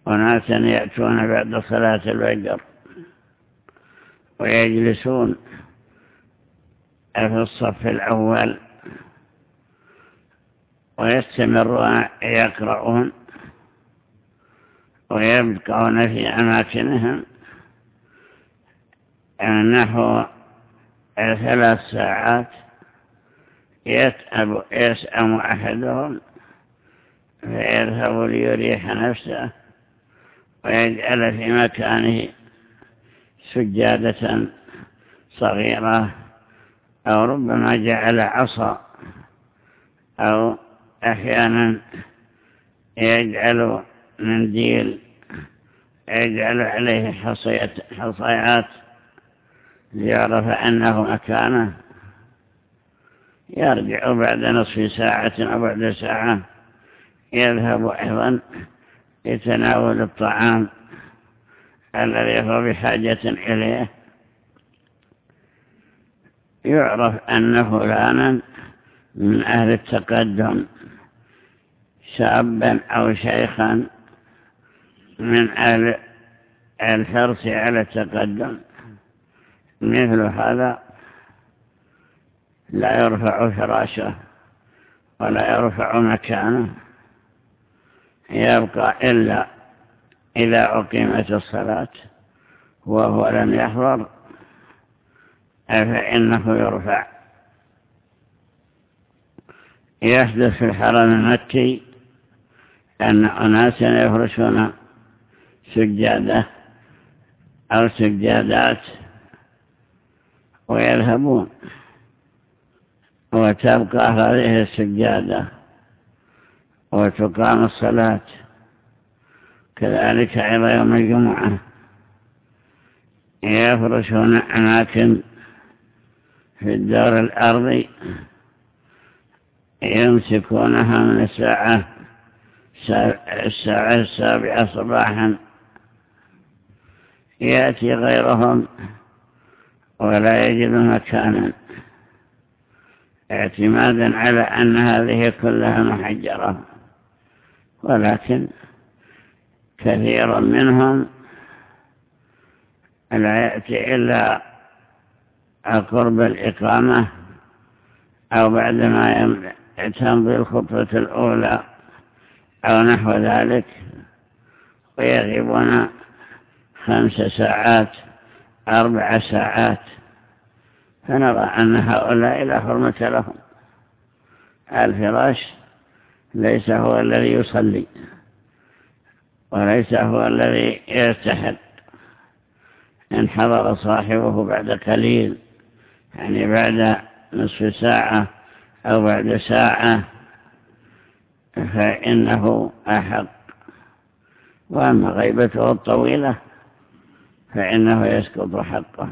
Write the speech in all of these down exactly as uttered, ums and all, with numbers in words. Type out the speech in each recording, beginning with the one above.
وناسا يأتون بعد صلاة الفجر ويجلسون في الصف الأول ويستمرون يقرؤون ويبقون في أماكنهم نحو ثلاث ساعات. يتعب يسأم أحدهم فيذهب ليريح نفسه ويجعل في مكانه سجادة صغيرة، أو ربما جعل عصا، أو أحيانا يجعل منديل يجعل عليه حصيات ليعرف أنه مكانه. يرجع بعد نصف ساعة أو بعد ساعة، يذهب أيضا يتناول الطعام الذي هو بحاجة إليه. يعرف أن فلانا من أهل التقدم، شابا أو شيخا من أهل الحرص على التقدم. مثل هذا لا يرفع فراشه ولا يرفع مكانه، يبقى إلا إذا أقيمت الصلاة وهو لم يحضر فإنه يرفع. يحدث في الحرم المكي أن أناسا يفرشون سجادة أو سجادات ويذهبون، وتبقى هذه السجادة وتقام الصلاة. كذلك أيضا يوم الجمعة يفرشون أماكن في الدار الأرضي يمسكونها من الساعة الساعة السابعة صباحا. يأتي غيرهم ولا يجد مكانا، اعتمادا على أن هذه كلها محجرة. ولكن كثير منهم لا يأتي إلا قرب الإقامة أو بعدما تمضي الخطوة الأولى أو نحو ذلك، ويغيبون خمس ساعات أربع ساعات. فنرى أن هؤلاء لا حرمة لهم. الفراش ليس هو الذي يصلي وليس هو الذي يستحق. إن حضر صاحبه بعد قليل، يعني بعد نصف ساعة أو بعد ساعة، فإنه أحق. وأما غيبته الطويلة فإنه يسقط حقه.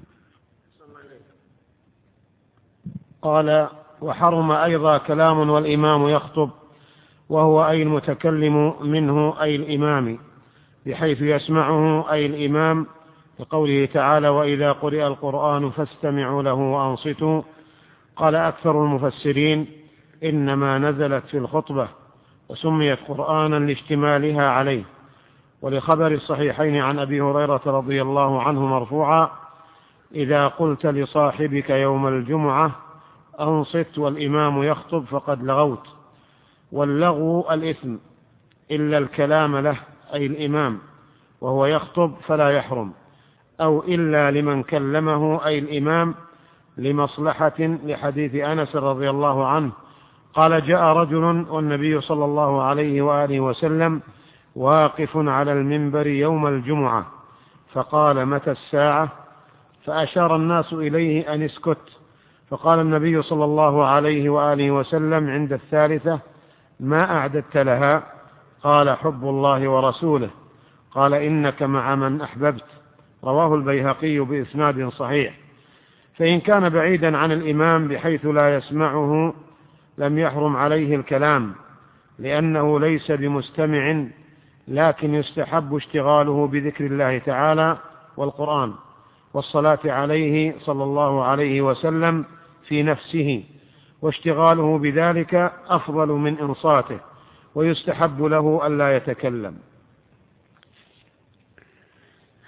قال: وحرم أيضا كلام والإمام يخطب، وهو أي المتكلم منه أي الإمام، بحيث يسمعه أي الإمام، لقوله تعالى: وإذا قرئ القرآن فاستمعوا له وأنصتوا. قال أكثر المفسرين: إنما نزلت في الخطبة وسميت قرآنا لاشتمالها عليه. ولخبر الصحيحين عن أبي هريرة رضي الله عنه مرفوعا: إذا قلت لصاحبك يوم الجمعة أنصت والإمام يخطب فقد لغوت. واللغو الإثم إلا الكلام له أي الإمام وهو يخطب فلا يحرم، أو إلا لمن كلمه أي الإمام لمصلحة، لحديث أنس رضي الله عنه قال: جاء رجل والنبي صلى الله عليه وآله وسلم واقف على المنبر يوم الجمعة، فقال: متى الساعة؟ فأشار الناس إليه أن اسكت، فقال النبي صلى الله عليه وآله وسلم عند الثالثة: ما أعددت لها؟ قال: حب الله ورسوله. قال: إنك مع من أحببت. رواه البيهقي بإسناد صحيح. فإن كان بعيدا عن الإمام بحيث لا يسمعه لم يحرم عليه الكلام، لأنه ليس بمستمع، لكن يستحب اشتغاله بذكر الله تعالى والقرآن والصلاة عليه صلى الله عليه وسلم في نفسه، واشتغاله بذلك أفضل من إنصاته، ويستحب له ألا يتكلم.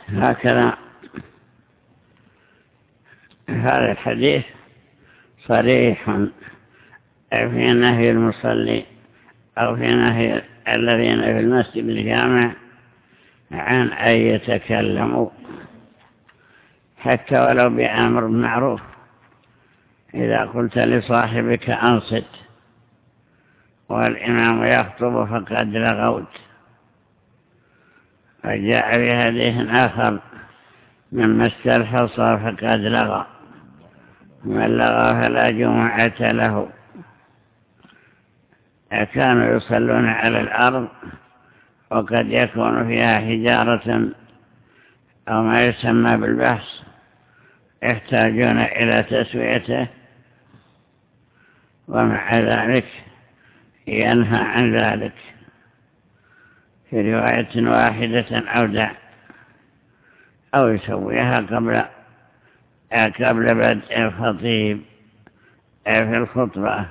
هكذا هذا الحديث صريح في نهي المصلي أو في نهي الذين في المسجد الجامع عن أن يتكلموا حتى ولو بأمر معروف. إذا قلت لصاحبك أنصت والإمام يخطب فقد لغوت. وجاء بحديث آخر مما استلحص فقد لغى، من لغى فلا جمعة له. كانوا يصلون على الأرض وقد يكون فيها حجارة أو ما يسمى بالبحث يحتاجون إلى تسويته، ومع ذلك ينهى عن ذلك في رواية واحدة أو دع أو يسويها قبل قبل بدء الخطيب في الخطبة.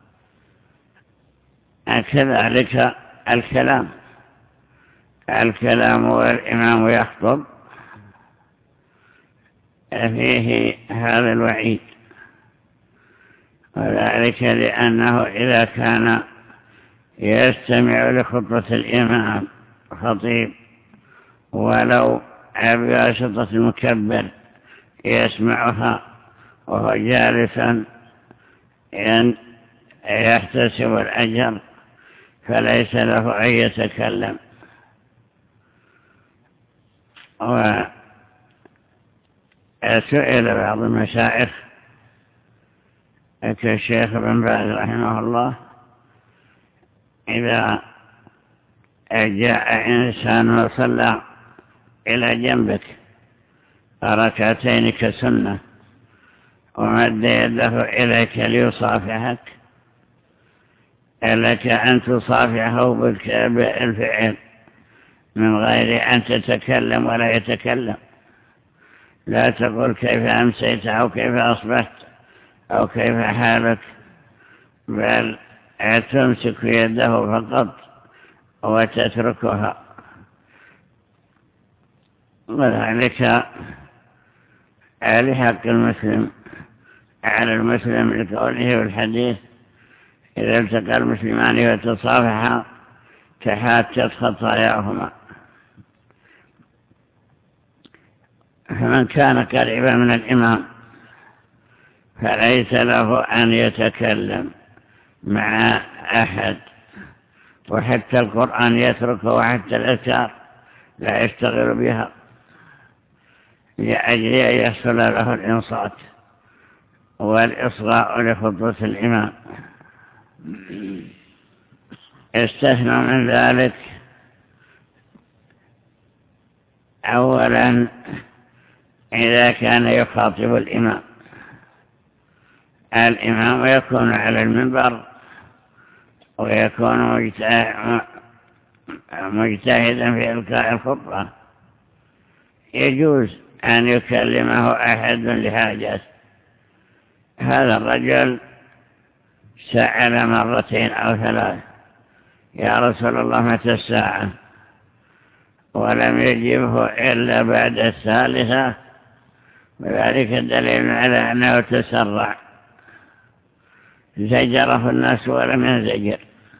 كذلك الكلام الكلام والإمام يخطب فيه هذا الوعيد، وذلك لأنه إذا كان يستمع لخطبة الإمام خطيب ولو بواسطة المكبر يسمعها وهو جالسا يحتسب الأجر فليس له أن يتكلم. وسئل بعض المشايخ كالشيخ بن باز رحمه الله: إذا جاء إنسان وصلى إلى جنبك ركعتين كسنة ومد يده إليك ليصافحك، لك أن تصافحه بالفعل من غير أن تتكلم ولا يتكلم. لا تقول كيف أمسيت أو كيف أصبحت أو كيف حالك، بل تمسك يده فقط وتتركها. وذلك لحق المسلم على المسلم لقوله والحديث: إذا التقى المسلمان وتصافحا تحاتت خطاياهما. فمن كان قريبا من الإمام فليس له أن يتكلم مع أحد، وحتى القرآن يتركه، وحتى الأذكار لا يشتغل بها لأجل أن يحصل له الإنصات والإصغاء لخطبة الإمام. استثنى من ذلك أولا إذا كان يخاطب الإمام الإمام يكون على المنبر ويكون مجتهدا في إلقاء الخطبة، يجوز أن يكلمه أحد لحاجات. هذا الرجل سأل مرتين أو ثلاث: يا رسول الله متى الساعة؟ ولم يجبه إلا بعد الثالثة، وذلك دليل على أنه تسرع، زجره الناس ولم ينزجر.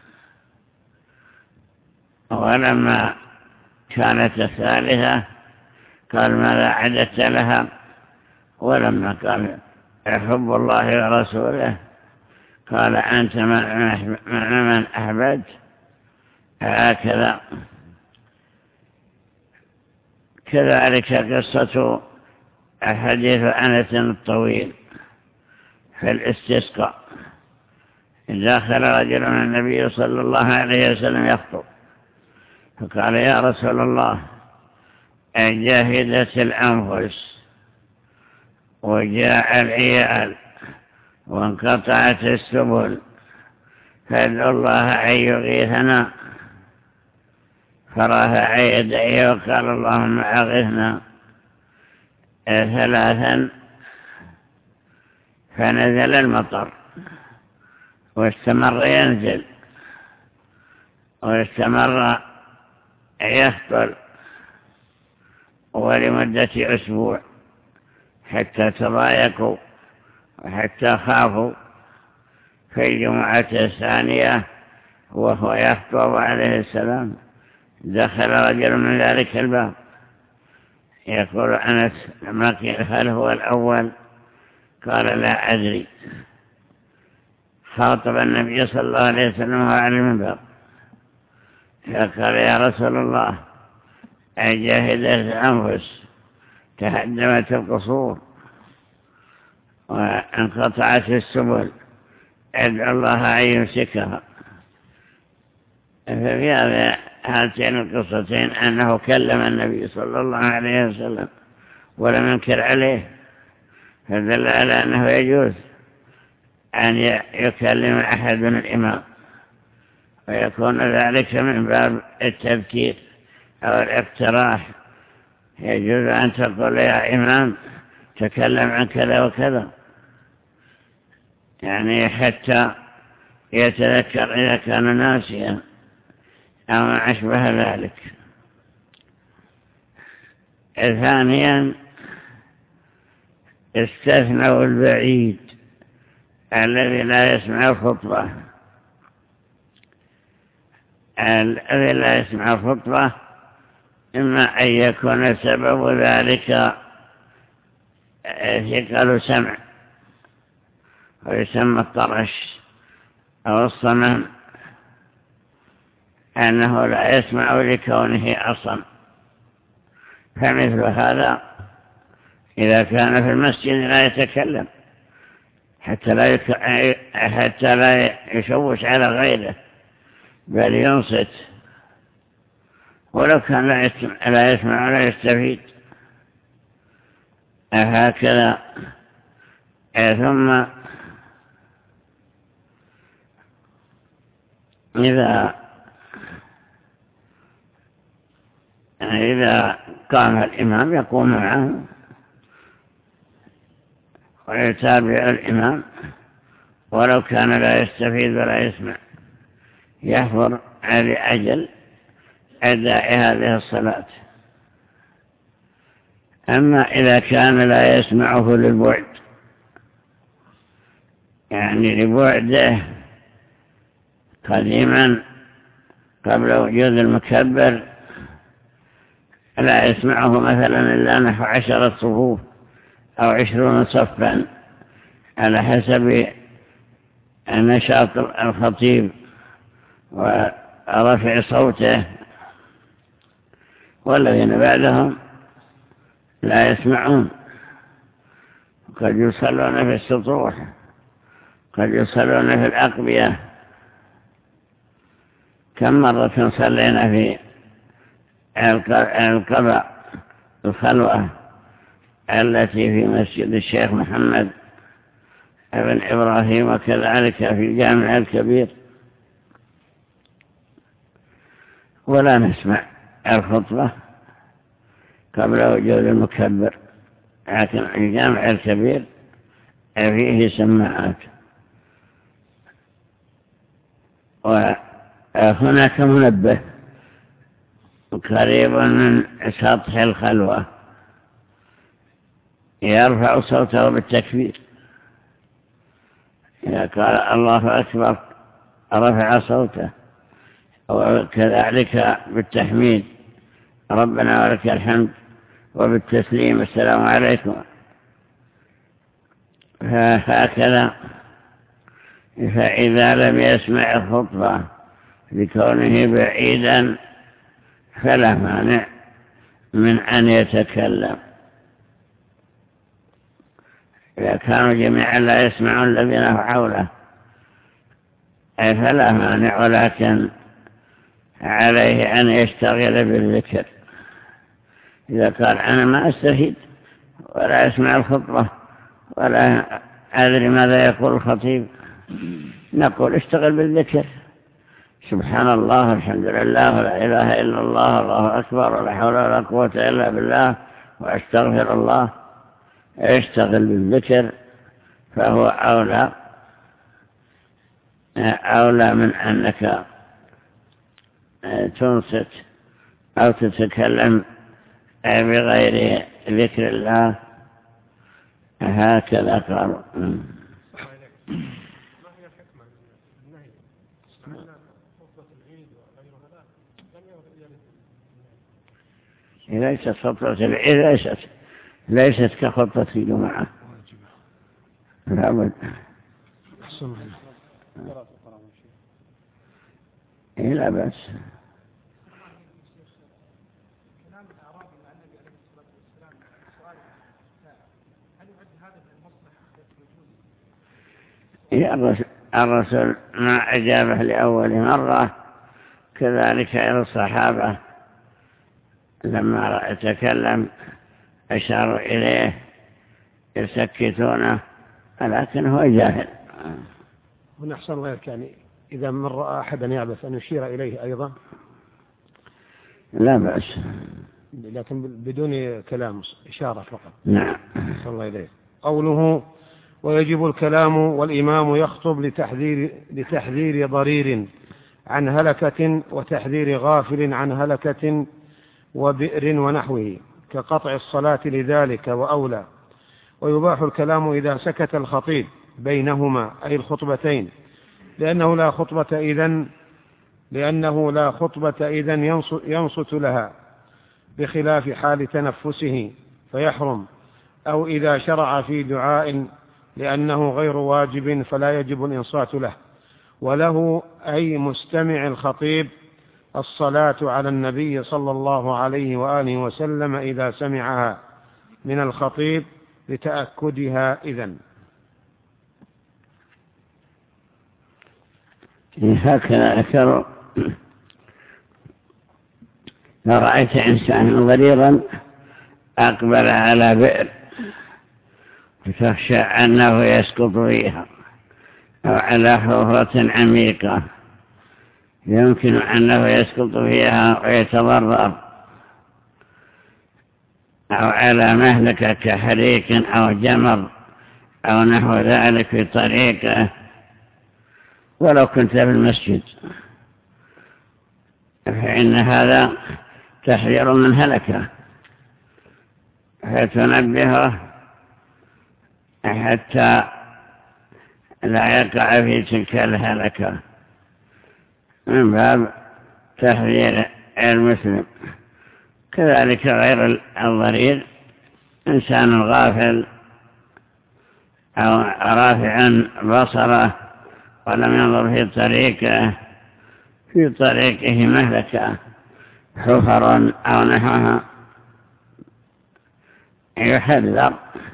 ولما كانت الثالثة قال: ماذا عددت لها؟ ولما قال: أحب الله ورسوله، قال: أنت مع من أحببت. هكذا. كذلك قصة حديث أنس الطويل في الاستسقاء: دخل رجل من النبي صلى الله عليه وسلم يخطب فقال: يا رسول الله، جاهدت الأنفس وجاء العيال وانقطعت السبل، فادعوا الله أن يغيثنا. فرفع يديه وقال: اللهم أغثنا ثلاثا، فنزل المطر واستمر ينزل واستمر يخطر، ولمدة أسبوع حتى تضايقوا وحتى خافوا. في الجمعة الثانية وهو يخطب عليه السلام دخل رجل من ذلك الباب. يقول أنس لما قيل هل هو الأول قال لا أدري. خاطب النبي صلى الله عليه وسلم على المنبر فقال يا رسول الله أجاهدت الأنفس تهدمت القصور وانقطعت السبل ادعو الله أن يمسكها. ففي هاتين القصتين أنه كلم النبي صلى الله عليه وسلم ولم ينكر عليه، فدل على أنه يجوز أن يكلم أحد من الإمام، ويكون ذلك من باب التذكير أو الاقتراح. يجوز أن تقول يا إمام تكلم عن كذا وكذا، يعني حتى يتذكر إذا كان ناسيا أو ما أشبه ذلك. ثانيا استثنوا البعيد الذي لا يسمع الخطبة. الذي لا يسمع الخطبة إما أن يكون سبب ذلك ثقل سمع ويسمى الطرش أو الصمم، أنه لا يسمع لكونه أصم. فمثل هذا إذا كان في المسجد لا يتكلم حتى لا يك... حتى لا يشوش على غيره بل ينصت، ولو كان لا يسمع, لا يسمع ولا يستفيد. هكذا. ثم إذا إذا قام الإمام يقوم معه ويتابع الإمام ولو كان لا يستفيد ولا يسمع، يحضر لأجل أداء هذه الصلاة. أما إذا كان لا يسمعه للبعد، يعني لبعده قديما قبل وجود المكبر لا يسمعه مثلا إلا نحو عشرة صفوف أو عشرون صفا على حسب نشاط الخطيب ورفع صوته، والذين بعدهم لا يسمعون، قد يصلون في السطوح، قد يصلون في الأقبية. كم مرة صلينا في القضاء الخلوة التي في مسجد الشيخ محمد بن إبراهيم، وكذلك في الجامع الكبير، ولا نسمع الخطبة قبل وجود المكبر، لكن الجامع الكبير فيه سماعات. وهناك منبه قريب من سطح الخلوة يرفع صوته بالتكبير، إذا قال الله أكبر رفع صوته، وكذلك بالتحميد ربنا ولك الحمد، وبالتسليم السلام عليكم. فهكذا. فإذا لم يسمع الخطبة لكونه بعيدا فلا مانع من أن يتكلم. إذا كانوا جميعا لا يسمعون الذين حوله فلا مانع، ولكن عليه أن يشتغل بالذكر. إذا قال أنا ما أستفيد ولا أسمع الخطبة ولا أدري ماذا يقول الخطيب، نقول اشتغل بالذكر، سبحان الله الحمد لله ولا إله إلا الله الله أكبر ولا حول ولا قوة إلا بالله وأستغفر الله. اشتغل بالذكر، فهو أولى أولى من أنك تنصت أو تتكلم بغير ذكر الله هكذا قالوا. ليست خطبة العيد ليست ليست كخطبة الجمعة. لا بد. إيه لا بس. الرسول ما أجابه لأول مرة، كذلك إلى الصحابة لما تكلم أشاروا إليه يسكتونه، لكن هو جاهل. ونحسن غيرك يعني إذا من رأى أحدا يعبث أن يشير إليه أيضا لا بأس، لكن بدون كلام، إشارة فقط. نعم. صلى الله عليه. قوله ويجب الكلام والإمام يخطب لتحذير, لتحذير ضرير عن هلكة وتحذير غافل عن هلكة وبئر ونحوه كقطع الصلاة لذلك وأولى. ويباح الكلام إذا سكت الخطيب بينهما أي الخطبتين، لأنه لا خطبة إذن لأنه لا خطبة إذن ينصت لها، بخلاف حال تنفسه فيحرم، أو إذا شرع في دعاء لأنه غير واجب فلا يجب الإنصات له. وله أي مستمع الخطيب الصلاة على النبي صلى الله عليه وآله وسلم إذا سمعها من الخطيب لتأكدها إذن. هكذا ذكروا: لو رأيت إنسانا ضريرا أقبل على بئر فتخشى أنه يسقط فيها، أو على حفرة عميقة يمكن أنه يسقط فيها ويتضرر، أو على مهلكة كحريق أو جمر أو نحو ذلك في طريقه، ولو كنت في المسجد، فإن هذا تحذير من هلكة، فتنبهه حتى لا يقع في تلك الهلكة، من باب تحذير المسلم. كذلك غير الضرير، إنسان غافل أو رافع بصره ولم ينظر في طريقه في طريقه مهلكة حفر أو نحوها، يحذر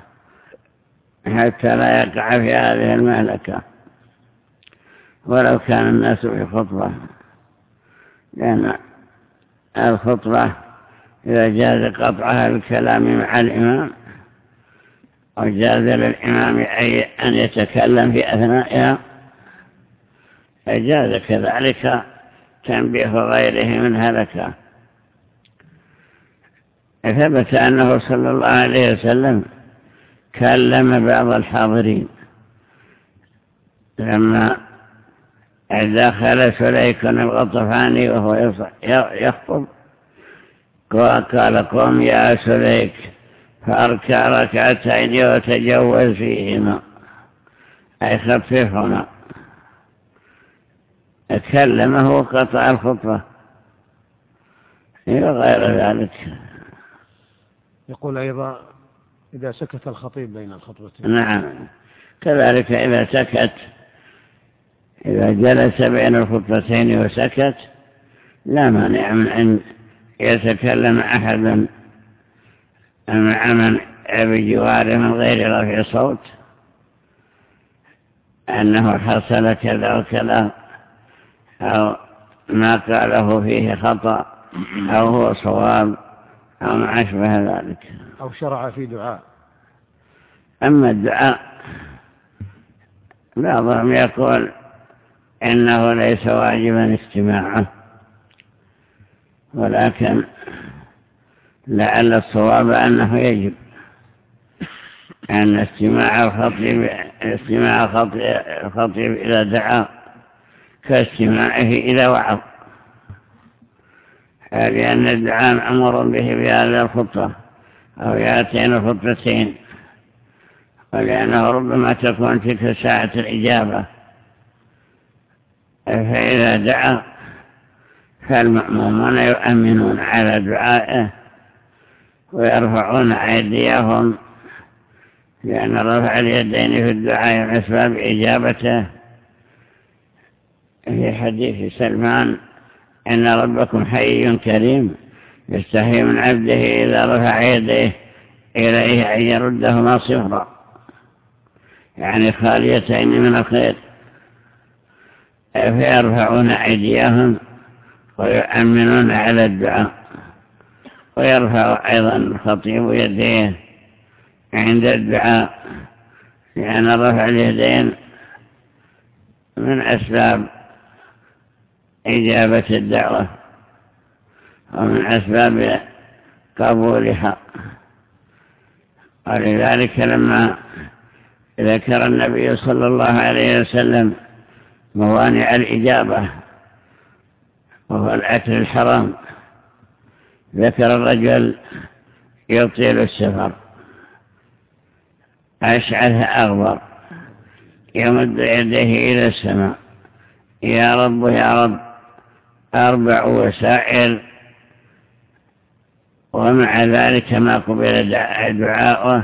حتى لا يقع في هذه المهلكة، ولو كان الناس في خطبة، لأن الخطبة إذا جاز قطعها الكلام مع الإمام، أو جاز للإمام أي أن يتكلم في أثنائها، جاز كذلك تنبيه غيره من هلكة. ثبت أنه صلى الله عليه وسلم كلم بعض الحاضرين لما دخل سليك الغطفاني وهو يخطب، وقال: قم يا سليك فأركع ركعتين وتجوز فيهما، أي خففهما. كلمه وقطع الخطبة وغير ذلك. يقول أيضا: إذا سكت الخطيب بين الخطبتين. نعم، كذلك إذا سكت، إذا جلس بين الخطبتين وسكت، لا مانع من أن يتكلم أحد مع من بجواره من غير رفع صوت أنه حصل كذا وكذا، أو ما قاله فيه خطأ أو هو صواب أو ما أشبه ذلك، أو شرع في دعاء. أما الدعاء بعضهم يقول إنه ليس واجبا استماعه، ولكن لعل الصواب أنه يجب أن استماع الخطيب استماع الخطيب إذا دعا كاستماعه إذا وعظ، لأن الدعاء مأمور به في هذه الخطة أو هاتين الخطتين، ولأنه ربما تكون تلك ساعة الإجابة، فإذا دعا فالمأمومون يؤمنون على دعائه ويرفعون أيديهم، لأن رفع اليدين في الدعاء من أسباب إجابته. في حديث سلمان إن ربكم حي كريم يستحي من عبده إذا رفع يديه إليه أن يردهما صفرا، يعني خاليتين من الخير، فيرفعون أيديهم ويؤمنون على الدعاء. ويرفع أيضا الخطيب يديه عند الدعاء، لأن رفع اليدين من أسباب إجابة الدعوة ومن أسباب قبولها. ولذلك لما ذكر النبي صلى الله عليه وسلم موانع الإجابة وهو الأكل الحرام، ذكر الرجل يطيل السفر أشعث أغبر يمد يديه إلى السماء يا رب يا رب أربع وسائل، ومع ذلك ما قبل دعاؤه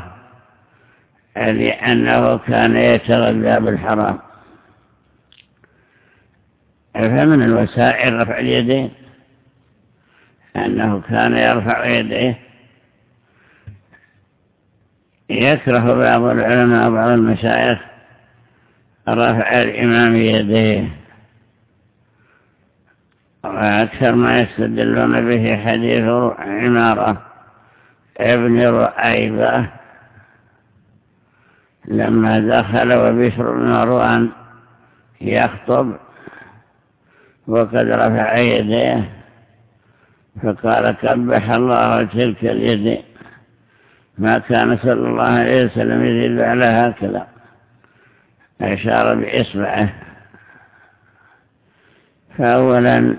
لأنه كان يتغذى بالحرام. فمن الوسائل رفع اليدين، أنه كان يرفع يديه. يكره بعض العلماء وبعض المشايخ رفع الإمام يديه، وأكثر ما يستدلون به حديث عمارة ابن رؤيبة لما دخل وبشر بن مروان يخطب وقد رفع يديه فقال قبح الله تلك اليد، ما كان صلى الله عليه وسلم يزيد على هكذا، أشار بإصبعه. فأولا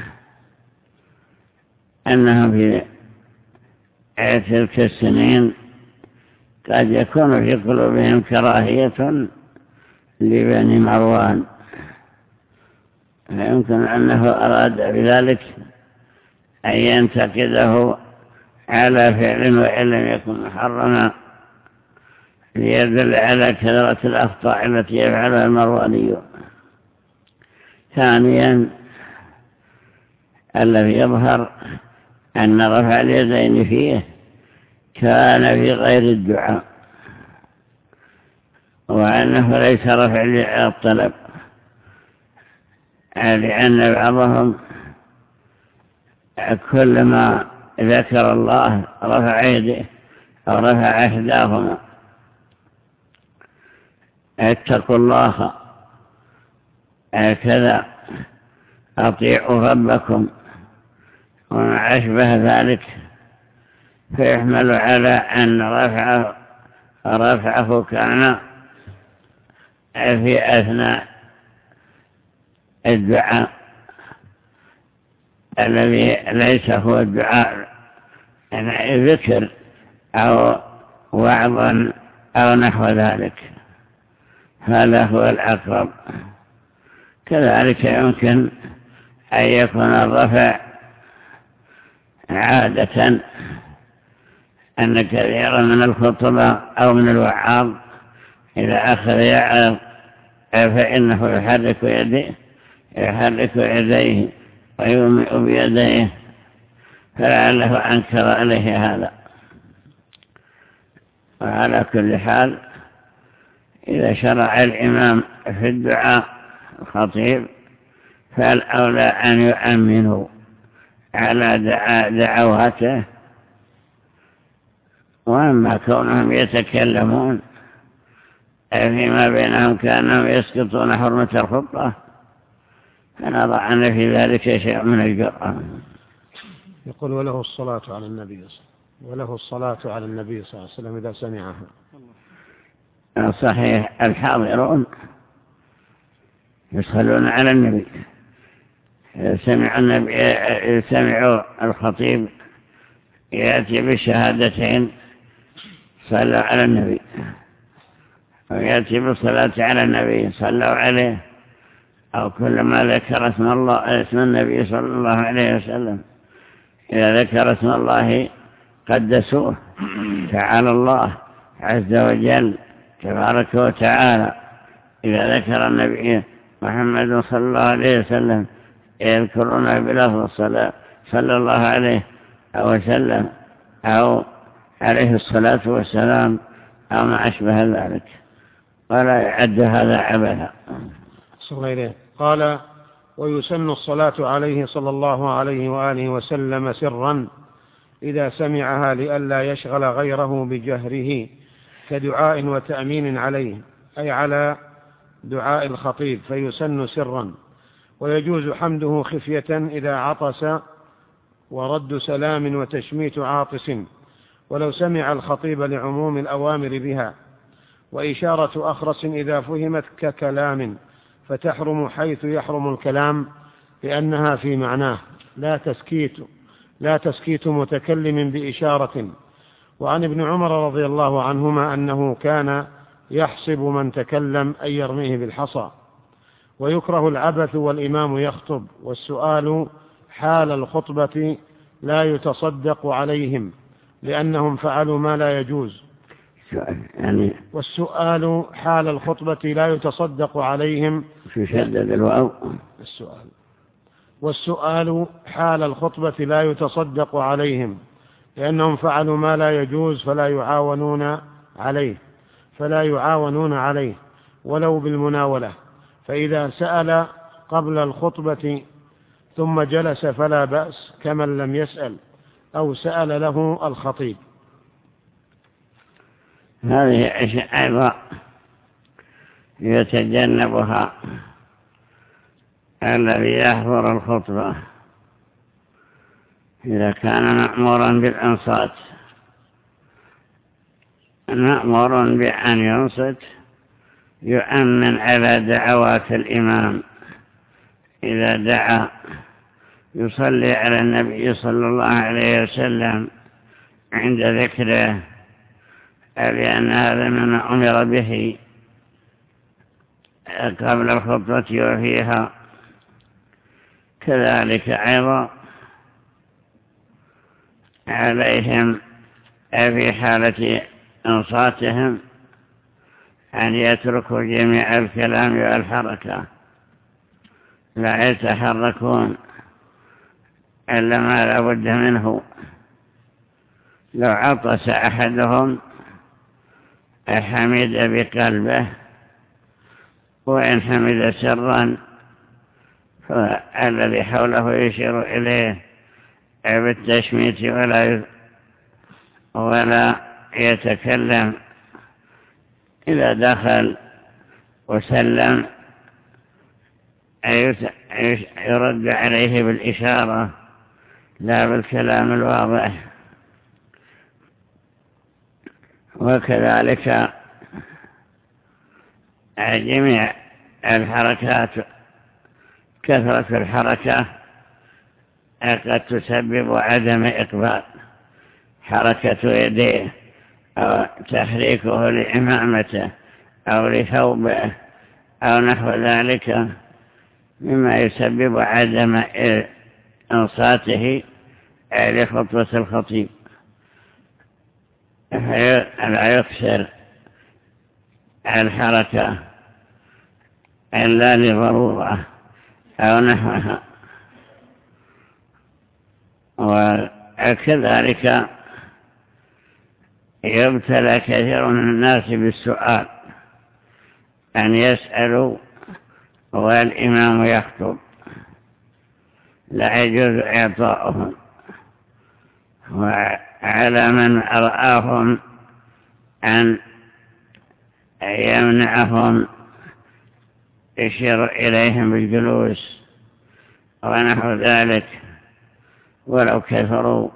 أنه في تلك السنين قد يكون في قلوبهم كراهية لبني مروان، فيمكن أنه أراد بذلك أن ينتقده على فعل وإن لم يكن محرما، ليدل على كثرة الأخطاء التي يفعلها المرواني. ثانيا الذي يظهر أن رفع اليدين فيه كان في غير الدعاء، وأنه ليس رفع الطلب، لأن بعضهم كلما ذكر الله رفع يده أو رفع إحداهما. اتقوا الله هكذا، أطيعوا ربكم، وما أشبه ذلك، فيحمل على أن رفعه, رفعه كان في أثناء الدعاء الذي ليس هو الدعاء، يعني ذكر أو وعظا أو نحو ذلك، هذا هو الأقرب. كذلك يمكن أن يكون الرفع عادة، أن كثيرا من الخطبة أو من الوعاظ إذا أخذ يعظ فإنه يحرك يديه يحرك يديه ويومئ بيديه، فلعله أنكر عليه هذا. وعلى كل حال إذا شرع الإمام في الدعاء الخطيب فالأولى أن يؤمنوا على دعواته، وأما كونهم يتكلمون فيما بينهم كانهم يسقطون حرمة الخطبة، فنضع أن في ذلك شيء من الجرأة. يقول وله الصلاة على النبي وله الصلاة على النبي صلى الله عليه وسلم إذا سمعها. صحيح، الحاضرون يصلون على النبي سمعوا النبي سمعوا الخطيب يأتي بالشهادتين صلوا على النبي، ويأتي بالصلاة على النبي صلوا عليه، أو كلما ذكر اسم الله اسم النبي صلى الله عليه وسلم إذا ذكر اسم الله قدسوه. تعالى الله عز وجل تبارك وتعالى إذا ذكر النبي محمد صلى الله عليه وسلم يذكرون بلفظ الصلاة صلى الله عليه وسلم أو عليه الصلاة والسلام أو ما أشبه ذلك، ولا يعد هذا عبثا. صلى الله عليه قال: ويسن الصلاة عليه صلى الله عليه وآله وسلم سرا إذا سمعها لئلا يشغل غيره بجهره، كدعاء وتأمين عليه، أي على دعاء الخطيب، فيسن سرا. ويجوز حمده خفية إذا عطس، ورد سلام وتشميت عاطس، ولو سمع الخطيب لعموم الأوامر بها. وإشارة أخرس إذا فهمت ككلام، فتحرم حيث يحرم الكلام لأنها في معناه، لا تسكيت لا تسكيت متكلم بإشارة. وعن ابن عمر رضي الله عنهما أنه كان يحسب من تكلم أن يرميه بالحصى. ويكره العبث والإمام يخطب، والسؤال حال الخطبة لا يتصدق عليهم لأنهم فعلوا ما لا يجوز. يعني والسؤال حال الخطبة لا يتصدق عليهم في شدد الواو السؤال والسؤال حال الخطبة لا يتصدق عليهم لأنهم فعلوا ما لا يجوز فلا يعاونون عليه فلا يعاونون عليه ولو بالمناولة. فإذا سأل قبل الخطبة ثم جلس فلا بأس كمن لم يسأل أو سأل له الخطيب. هذه أشياء أيضا يتجنبها الذي يحضر الخطبة إذا كان مأمورا بالإنصات، مأمور بأن ينصت يؤمن على دعوات الإمام إذا دعا، يصلي على النبي صلى الله عليه وسلم عند ذكره، لأن هذا مما أمر به قبل الخطبة وفيها. كذلك أيضا عليهم في حالة إنصاتهم أن يتركوا جميع الكلام والحركة، لا يتحركون إلا ما لا بد منه. لو عطس أحدهم حمد بقلبه، وإن حمد سرا فالذي حوله يشير إليه بالتشميت ولا ولا يتكلم. إذا دخل وسلم يرد عليه بالإشارة لا بالكلام الواضح. وكذلك جميع الحركات، كثرة الحركة قد تسبب عدم إقبال، حركة يديه أو تحريكه لإمامته أو لثوبه أو نحو ذلك مما يسبب عدم إنصاته لخطبة الخطيب. لا يكثر الحركة إلا لضرورة أو نحوها. وكذلك يبتلى كثير من الناس بالسؤال، أن يسألوا والإمام يخطب، لا يجوز إعطاؤهم. وعلى من رآهم أن يمنعهم يشير إليهم بالجلوس ونحو ذلك ولو كثروا.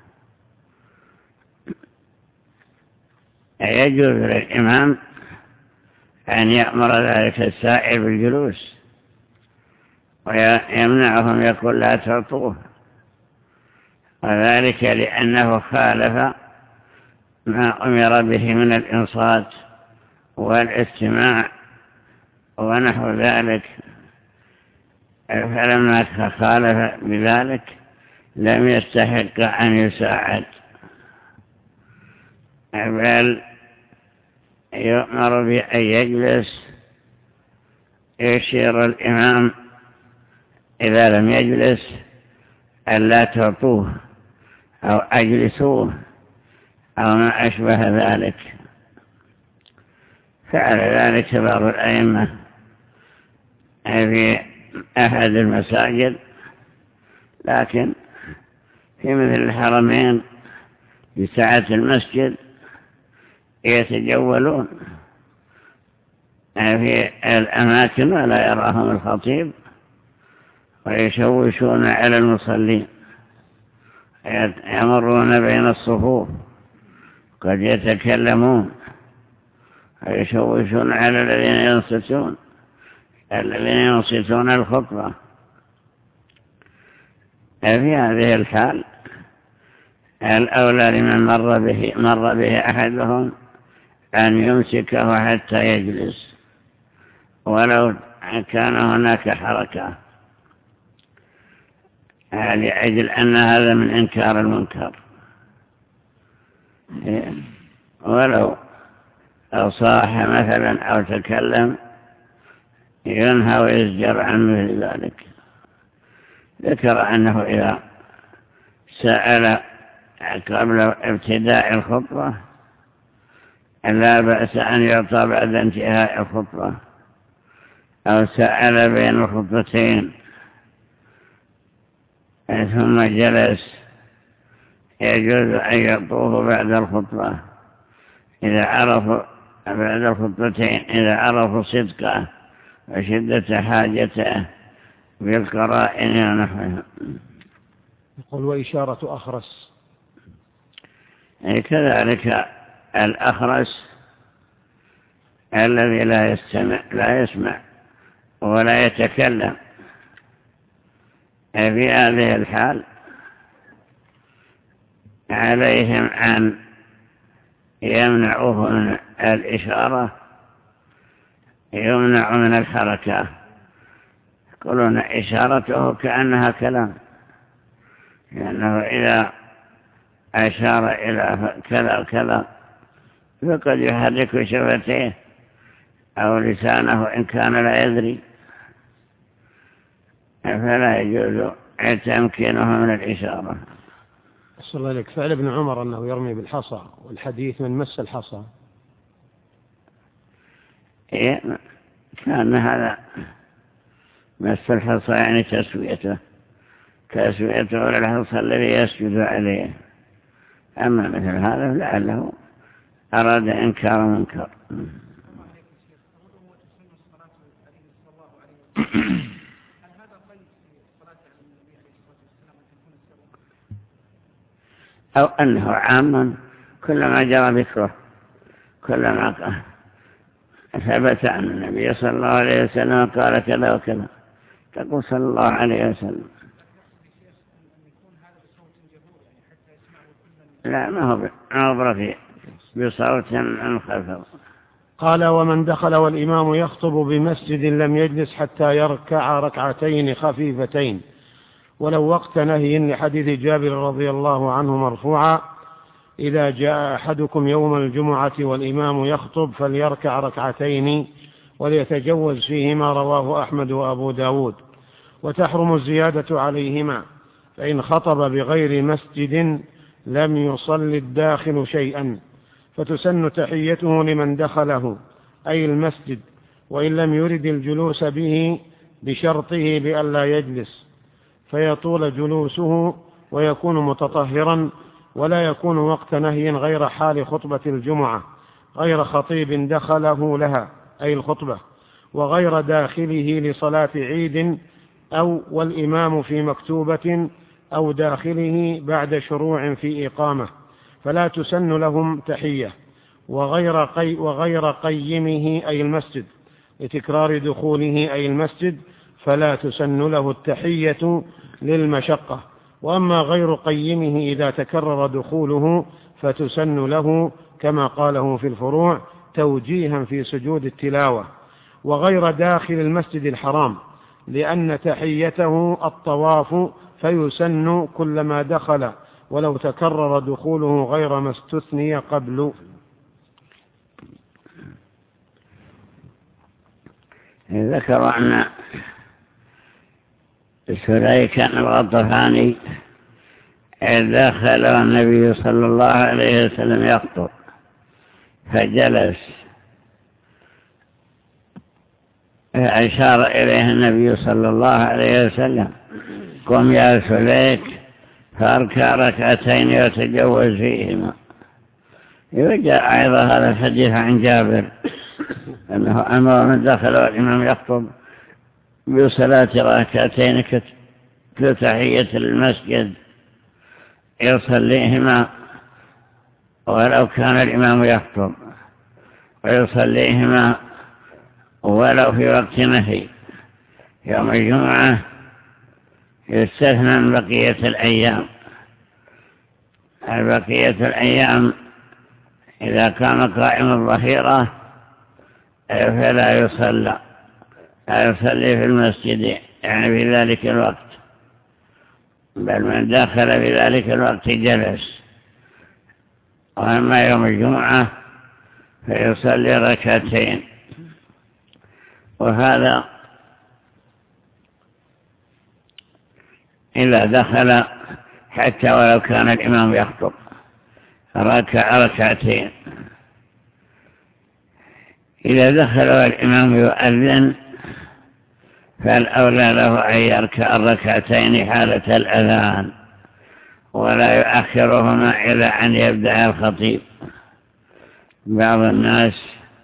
يجوز للإمام أن يأمر ذلك السائل بالجلوس ويمنعهم يقول لا تعطوه، وذلك لأنه خالف ما أمر به من الإنصات والاستماع ونحو ذلك، فلما خالف بذلك لم يستحق أن يساعد، بل يؤمر بأن يجلس، يشير الإمام إذا لم يجلس ألا تعطوه أو أجلسوه أو ما أشبه ذلك. فعل ذلك بعض الأئمة في أحد المساجد، لكن في مثل الحرمين في ساعة المسجد يتجولون في الأماكن ولا يراهم الخطيب ويشوشون على المصلين، يمرون بين الصفوف قد يتكلمون ويشوشون على الذين ينصتون الذين ينصتون الخطبة. في هذه الحال الأولى لمن مر به, مر به أحدهم أن يمسكه حتى يجلس ولو كان هناك حركة، لأجل أن هذا من إنكار المنكر، ولو صاح مثلا أو تكلم ينهى ويزجر عن مثل ذلك. ذكر أنه إذا سأل قبل ابتداء الخطبة لا بأس أن يعطى بعد انتهاء الخطبة، أو سأل بين الخطبتين ثم جلس يجوز أن يعطوه بعد الخطبة إذا عرفوا بعد الخطبتين إذا عرفوا صدقه وشدة حاجته بالقرائن ونحوها. يقول وإشارة أخرس، كذلك الأخرس الذي لا يستمع لا يسمع ولا يتكلم، في هذه الحال عليهم أن يمنعوه من الإشارة، يمنع من الحركة، يقولون إشارته كأنها كلام، لأنه إذا أشار إلى كذا كذا فقد يحرك شفتيه أو لسانه إن كان لا يدري، فلا يجوز تمكينه من الإشارة. صلى الله عليك. فعل ابن عمر أنه يرمي بالحصى، والحديث من مس الحصى. إيه كان هذا مس الحصى يعني تسويته تسويته للحصى الذي يسجد عليه، أما مثل هذا لعله أراد إنكار منكر. أو أنه عاما كلما جرى ذكره، كلما ثبت عن النبي صلى الله عليه وسلم قال كذا وكذا تقول صلى الله عليه وسلم. لا ما هو برفيع بصوت منخفض. قال ومن دخل والإمام يخطب بمسجد لم يجلس حتى يركع ركعتين خفيفتين، ولو وقت نهي لحديث جابر رضي الله عنه مرفوعا إذا جاء أحدكم يوم الجمعة والإمام يخطب فليركع ركعتين وليتجوز فيهما، رواه أحمد وأبو داود. وتحرم الزيادة عليهما، فإن خطب بغير مسجد لم يصل الداخل شيئا، فتسن تحيته لمن دخله أي المسجد، وإن لم يرد الجلوس به بشرطه بألا يجلس، فيطول جلوسه ويكون متطهرا، ولا يكون وقت نهي غير حال خطبة الجمعة، غير خطيب دخله لها أي الخطبة، وغير داخله لصلاة عيد أو والإمام في مكتوبة أو داخله بعد شروع في إقامة، فلا تسن لهم تحية، وغير, قي وغير قيمه أي المسجد لتكرار دخوله أي المسجد، فلا تسن له التحية للمشقة. وأما غير قيمه إذا تكرر دخوله فتسن له كما قاله في الفروع توجيها في سجود التلاوة. وغير داخل المسجد الحرام لأن تحيته الطواف فيسن كلما دخل ولو تكرر دخوله غير ما استثني قبل. ذكر أن سليك الغطفاني دخل النبي صلى الله عليه وسلم يخطب فجلس أشار إليه النبي صلى الله عليه وسلم قم يا سليك فاركع ركعتين وتجوز فيهما. وجاء أيضا هذا الحديث عن جابر أنه أمر من دخل والإمام يخطب بصلاة ركعتين كتحية المسجد يصليهما ولو كان الإمام يخطب ويصليهما ولو في وقت نهي. يوم الجمعة يستثنى من بقية الأيام. بقية الأيام إذا كان قائم الظهيرة فلا يصلى لا يصلي في المسجد يعني في ذلك الوقت، بل من دخل في ذلك الوقت جلس. وأما يوم الجمعة فيصلي ركعتين. وهذا إذا دخل حتى ولو كان الإمام يخطب ركع ركعتين. إذا دخل والإمام يؤذن فالأولى له أن يركع الركعتين حالة الأذان ولا يؤخرهما إلى أن يبدأ الخطيب. بعض الناس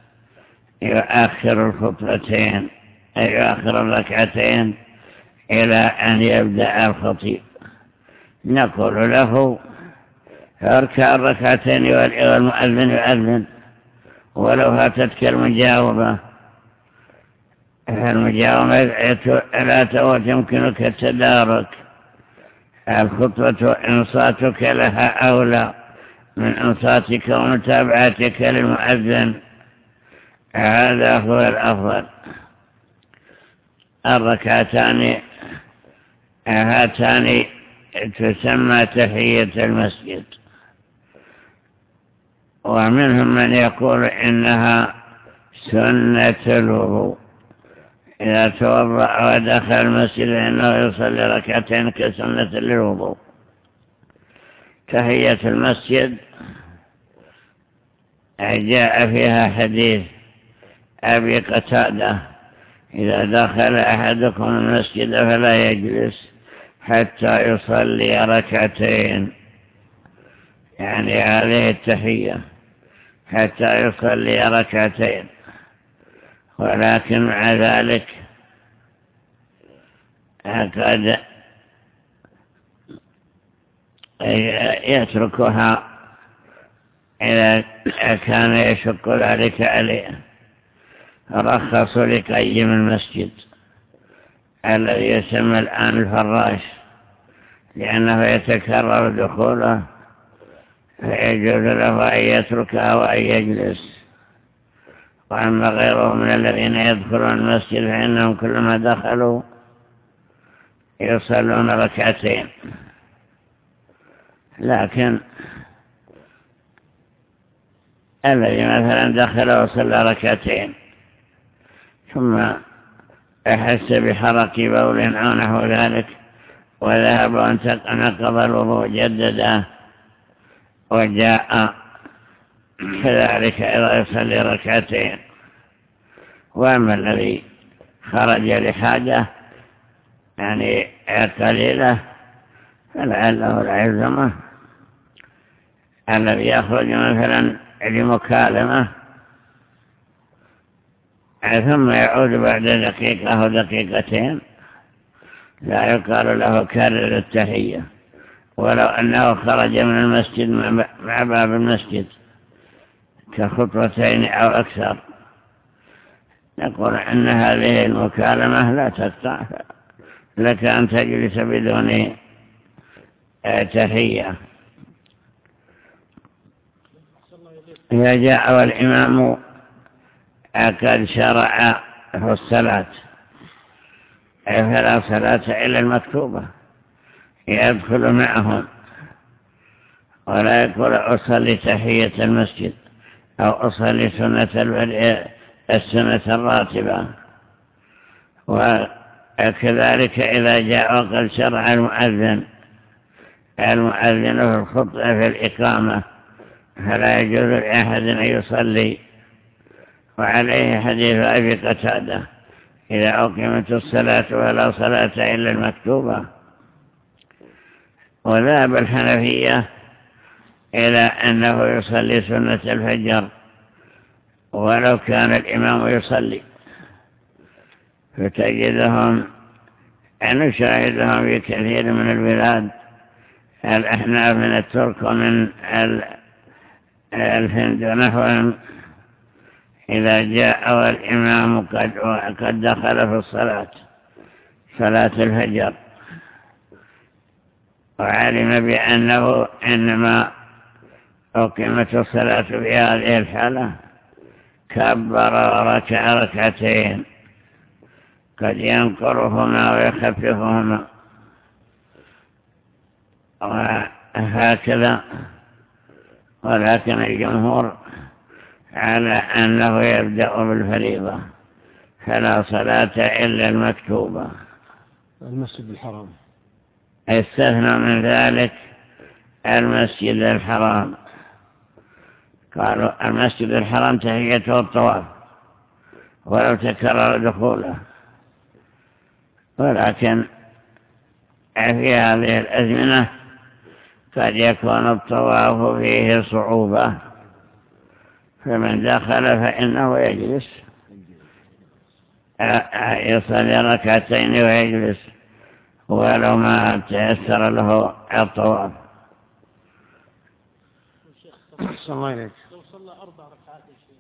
يؤخر الخطبتين أي يؤخر الركعتين إلى أن يبدأ الخطيب. نقول له اركع الركعتين والمؤذن يؤذن ولو فاتتك المجاوبة. المجاوبة لا يمكنك التدارك. الخطبة إنصاتك لها أولى من إنصاتك ومتابعتك للمؤذن. هذا هو الأفضل. الركعتان هاتان تسمى تحية المسجد. ومنهم من يقول إنها سنة الوضوء. إذا توضأ ودخل المسجد إنه يصلي ركعتين كسنة للوضوء. تحية المسجد جاء فيها حديث أبي قتادة إذا دخل أحدكم المسجد فلا يجلس حتى يصلي ركعتين، يعني هذه التحية حتى يصلي ركعتين. ولكن مع ذلك قد يتركها إذا كان يشق ذلك عليه. رخص لقيم المسجد الذي يسمى الآن الفراش لأنه يتكرر دخوله فيجوز له أن يتركها وأن يجلس. وأما غيره من الذين يدخلون المسجد فإنهم كلما دخلوا يصلون ركعتين. لكن الذي مثلا دخل وصلى ركعتين ثم أحس بحرق بول أو نحو ذلك وذهب ونقض الوضوء جدده وجاء كذلك إذا يصلي ركعتين. وأما الذي خرج لحاجة يعني قليلة فلعله العزمة. الذي يخرج مثلا لمكالمة ثم يعود بعد دقيقة أو دقيقتين لا يقال له كرر التحية ولو أنه خرج من المسجد مع باب المسجد كخطوتين أو أكثر. نقول أن هذه المكالمة لا تقطع، لك أن تجلس بدون تحية. إذا جاء والإمام قد شرع في الصلاة فلا صلاة إلا المكتوبة، يدخل معهم ولا يقول أصلي تحية المسجد أو أصلي سنة السنة الراتبة. وكذلك إذا جاء وقد شرع المؤذن المؤذن في الخطبة في الإقامة فلا يجوز لأحد أن يصلي. وعليه حديث أبي قتادة إذا أقيمت الصلاة فلا صلاة إلا المكتوبة. وذهب الحنفية إلى أنه يصلي سنة الفجر ولو كان الإمام يصلي، فتجدهم أن نشاهدهم في كثير من البلاد، الأحناف من الترك ومن الهند ونحوهم، إذا جاء والإمام قد, قد دخل في الصلاة صلاة الفجر وعلم بأنه إنما أقيمت الصلاة في هذه الحالة كبر وركع ركعتين قد ينقرهما ويخففهما. وهكذا، ولكن الجمهور على أنه يبدأ بالفريضة فلا صلاة إلا المكتوبة. المسجد الحرام استثنى من ذلك المسجد الحرام، قالوا المسجد الحرام تحيته الطواف ولو تكرر دخوله، ولكن في هذه الأزمنة قد يكون الطواف فيه صعوبة، فمن دخل فإنه يجلس يصلي ركعتين ويجلس ولو ما تيسر له الطواف. صلى الله عليك. لو صلى أربع ركعات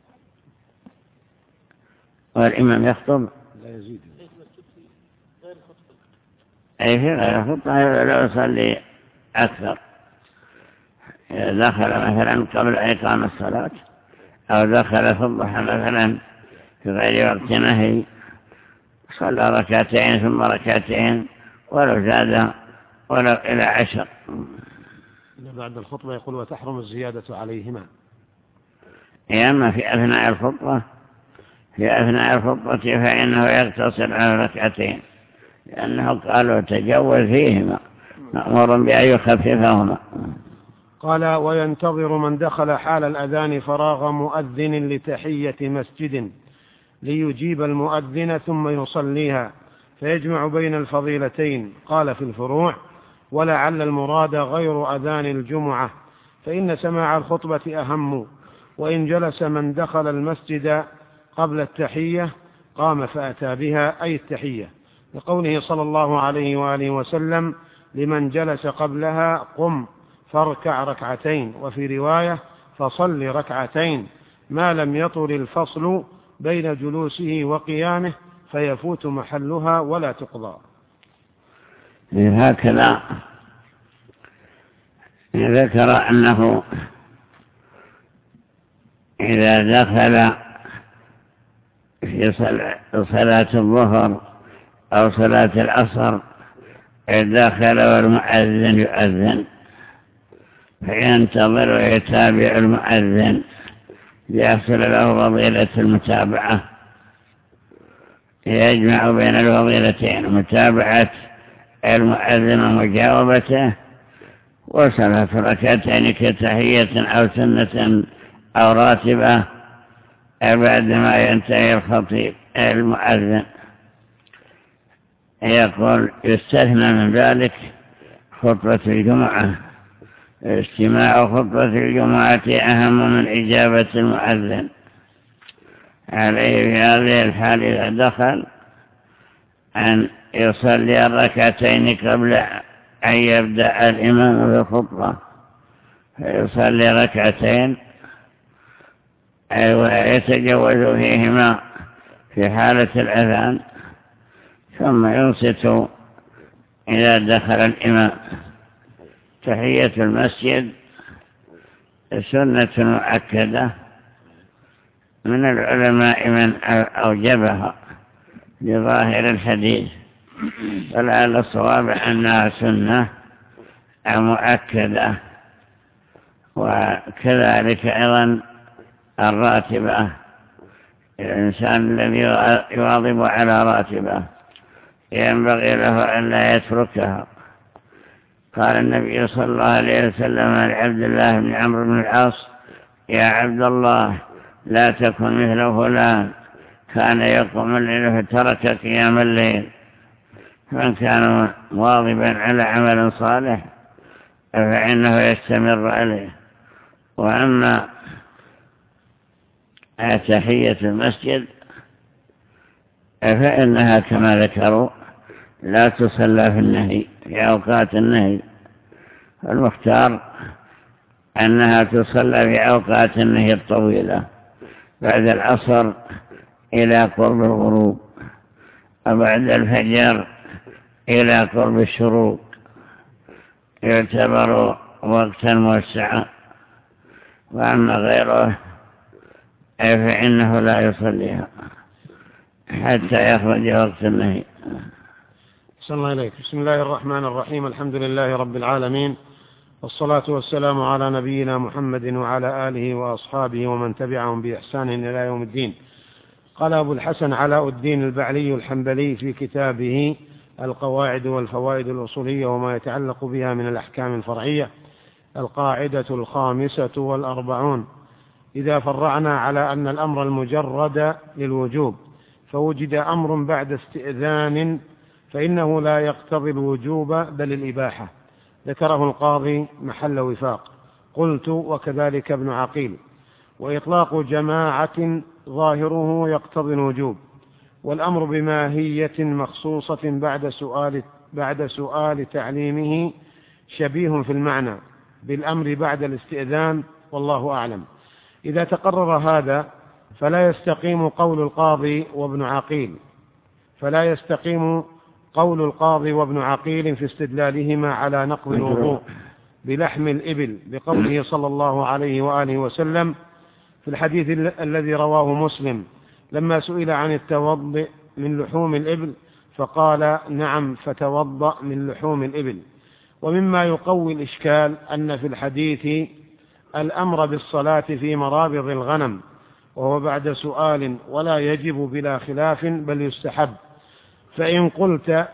والإمام يخطب لا يزيد غير خطبة، أي في غير خطبة لو يصلي أكثر، إذا دخل مثلا قبل إقام الصلاة أو دخل في الضحى مثلا في غير وقت نهي صلى ركعتين ثم ركعتين ولو زاد ولو إلى عشر. بعد الخطبة يقول وتحرم الزيادة عليهما. أما في أثناء الخطبة في أثناء الخطبة فإنه يقتصر على ركعتين، لأنه قالوا تجوز فيهما مأمور بأن يخففهما. قال وينتظر من دخل حال الأذان فراغ مؤذن لتحية مسجد ليجيب المؤذن ثم يصليها فيجمع بين الفضيلتين. قال في الفروع ولعل المراد غير أذان الجمعة، فإن سماع الخطبة أهم. وإن جلس من دخل المسجد قبل التحية قام فأتى بها أي التحية، لقوله صلى الله عليه وآله وسلم لمن جلس قبلها قم فاركع ركعتين، وفي رواية فصل ركعتين ما لم يطل الفصل بين جلوسه وقيامه فيفوت محلها ولا تقضى. هكذا ذكر أنه إذا دخل في صلاة الظهر أو صلاة العصر دخل والمؤذن يؤذن فينتظر ويتابع المؤذن ليحصل له فضيلة المتابعة، يجمع بين الفضيلتين متابعة المؤذن ومجاوبته وصلاة ركعتين كتحية أو سنة أو راتبة بعدما ينتهي الخطيب المؤذن. يقول يستثنى من ذلك خطبة الجمعة، استماع خطبة الجمعة أهم من إجابة المؤذن عليه في هذه الحال إذا دخل أن يصلي الركعتين قبل أن يبدأ الإمام في الخطبة، فيصلي ركعتين ويتجوز فيهما في حالة الأذان، ثم ينصت إذا دخل الإمام. تحية المسجد سنة مؤكدة من العلماء من أوجبها لظاهر الحديث، ولعل الصواب أنها سنة مؤكدة. وكذلك أيضا الراتبة، الإنسان الذي يواظب على راتبة ينبغي له أن لا يتركها. قال النبي صلى الله عليه وسلم لعبد الله بن عمرو بن العاص: يا عبد الله لا تكن مثل فلان كان يقوم الليل فترك قيام الليل. من كان واظبا على عمل صالح فإنه يستمر عليه. وأما تحية المسجد فإنها كما ذكروا لا تصلى في النهي، في أوقات النهي. المختار أنها تصلى في أوقات النهي الطويلة بعد العصر إلى قرب الغروب، وبعد الفجر إلى قرب الشروق، يعتبر وقتا موسعا. وأما غيره فإنه لا يصليها حتى يخرج وقت النهي. صلى الله عليك. بسم الله الرحمن الرحيم. الحمد لله رب العالمين، والصلاة والسلام على نبينا محمد وعلى آله وأصحابه ومن تبعهم بإحسان إلى يوم الدين. قال أبو الحسن علاء الدين البعلي الحنبلي في كتابه القواعد والفوائد الأصولية وما يتعلق بها من الأحكام الفرعية: القاعدة الخامسة والأربعون: إذا فرعنا على أن الأمر المجرد للوجوب فوجد أمر بعد استئذان فإنه لا يقتضي الوجوب بل الإباحة. ذكره القاضي محل وفاق. قلت: وكذلك ابن عقيل. وإطلاق جماعة ظاهره يقتضي الوجوب، والأمر بماهية مخصوصة بعد سؤال, بعد سؤال تعليمه شبيه في المعنى بالأمر بعد الاستئذان، والله أعلم. إذا تقرر هذا فلا يستقيم قول القاضي وابن عقيل فلا يستقيم قول القاضي وابن عقيل في استدلالهما على نقض الوضوء بلحم الإبل بقوله صلى الله عليه وآله وسلم في الحديث الذي رواه مسلم لما سئل عن التوضؤ من لحوم الإبل فقال: نعم، فتوضأ من لحوم الإبل. ومما يقوي الإشكال أن في الحديث الأمر بالصلاة في مرابض الغنم، وهو بعد سؤال ولا يجب بلا خلاف بل يستحب. فإن قلت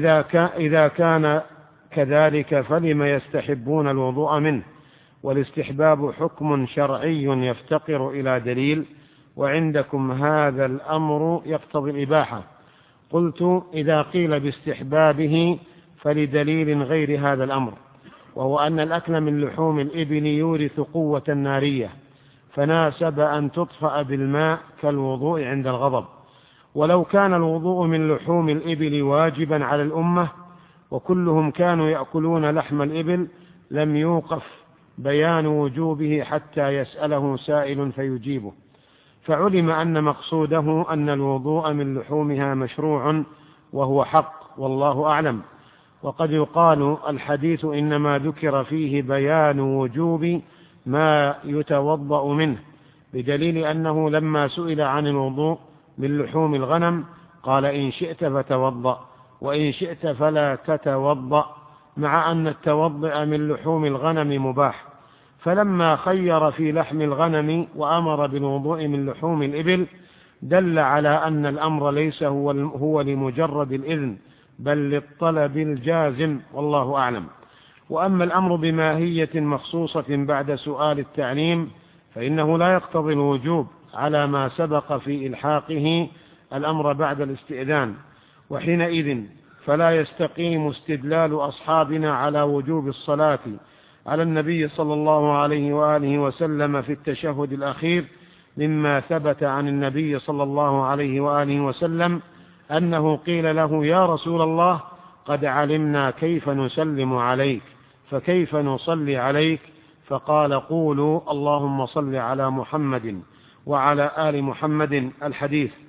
إذا كان كذلك فلم يستحبون الوضوء منه؟ والاستحباب حكم شرعي يفتقر إلى دليل، وعندكم هذا الأمر يقتضي الإباحة. قلت: إذا قيل باستحبابه فلدليل غير هذا الأمر، وهو أن الأكل من لحوم الإبل يورث قوة نارية، فناسب أن تطفأ بالماء كالوضوء عند الغضب. ولو كان الوضوء من لحوم الإبل واجبا على الأمة وكلهم كانوا يأكلون لحم الإبل لم يوقف بيان وجوبه حتى يسأله سائل فيجيبه، فعلم أن مقصوده أن الوضوء من لحومها مشروع، وهو حق، والله أعلم. وقد يقال الحديث إنما ذكر فيه بيان وجوب ما يتوضأ منه، بدليل أنه لما سئل عن الوضوء من لحوم الغنم قال: إن شئت فتوضأ، وإن شئت فلا تتوضأ، مع أن التوضأ من لحوم الغنم مباح. فلما خير في لحم الغنم وأمر بالوضوء من لحوم الإبل دل على أن الأمر ليس هو, هو لمجرد الإذن بل للطلب الجازم، والله أعلم. وأما الأمر بماهية مخصوصة بعد سؤال التعليم فإنه لا يقتضي الوجوب على ما سبق في إلحاقه الأمر بعد الاستئذان، وحينئذ فلا يستقيم استدلال أصحابنا على وجوب الصلاة على النبي صلى الله عليه وآله وسلم في التشهد الأخير، مما ثبت عن النبي صلى الله عليه وآله وسلم أنه قيل له: يا رسول الله، قد علمنا كيف نسلم عليك، فكيف نصلي عليك؟ فقال: قولوا اللهم صل على محمد وعلى آل محمد. الحديث.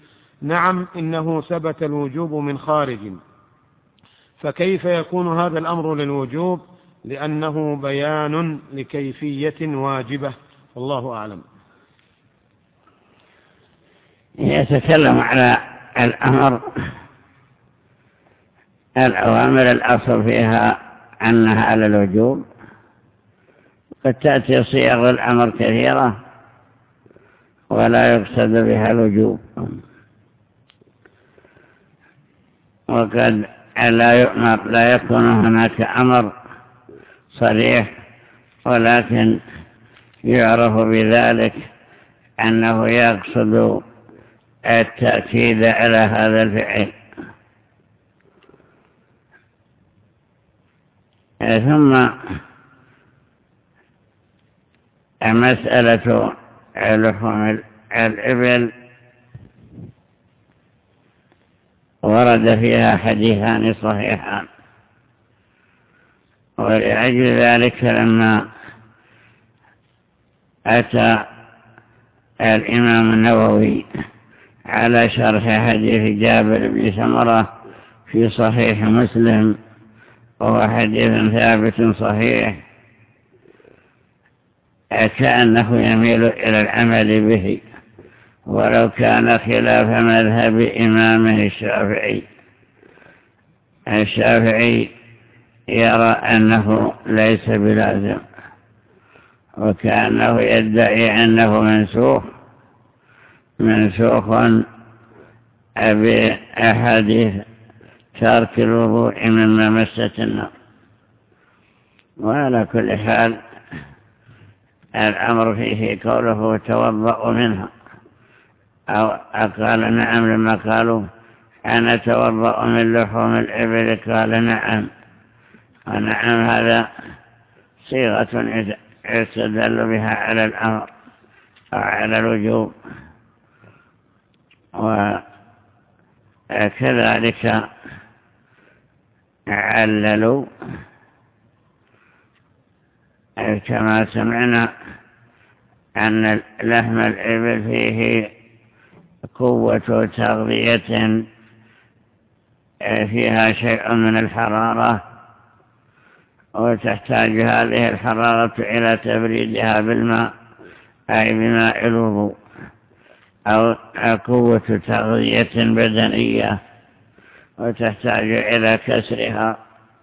نعم إنه ثبت الوجوب من خارج، فكيف يكون هذا الأمر للوجوب؟ لأنه بيان لكيفية واجبة، والله أعلم. يتكلم على الأمر الأوامر الأصل فيها أنها على الوجوب، قد تأتي صيغ الأمر كثيرة ولا يقصد بها الوجوب، وقد لا يؤمر لا يكون هناك أمر صريح، ولكن يعرف بذلك أنه يقصد التأكيد على هذا الفعل. ثم مسألة لحوم الإبل ورد فيها حديثان صحيحان، ولأجل ذلك لما أتى الإمام النووي على شرح حديث جابر بن سمرة في صحيح مسلم، وهو حديث ثابت صحيح، كأنه يميل إلى العمل به ولو كان خلاف مذهب إمامه الشافعي. الشافعي يرى أنه ليس بلازم، وكأنه يدعي أنه منسوخ منسوخ بأحاديث ترك الوضوء مما مست النار. وعلى كل حال الأمر فيه قوله توضأ منها، أو قال نعم لما قالوا أنا توضأ من لحوم الإبل، قال نعم، ونعم هذا صيغة يستدل بها على الأمر أو على الوجوب. وكذلك عللوا كما سمعنا أن لحم الإبل فيه قوة تغذية فيها شيء من الحرارة، وتحتاج هذه الحرارة إلى تبريدها بالماء أي بماء الوضوء، أو قوة تغذية بدنية وتحتاج إلى كسرها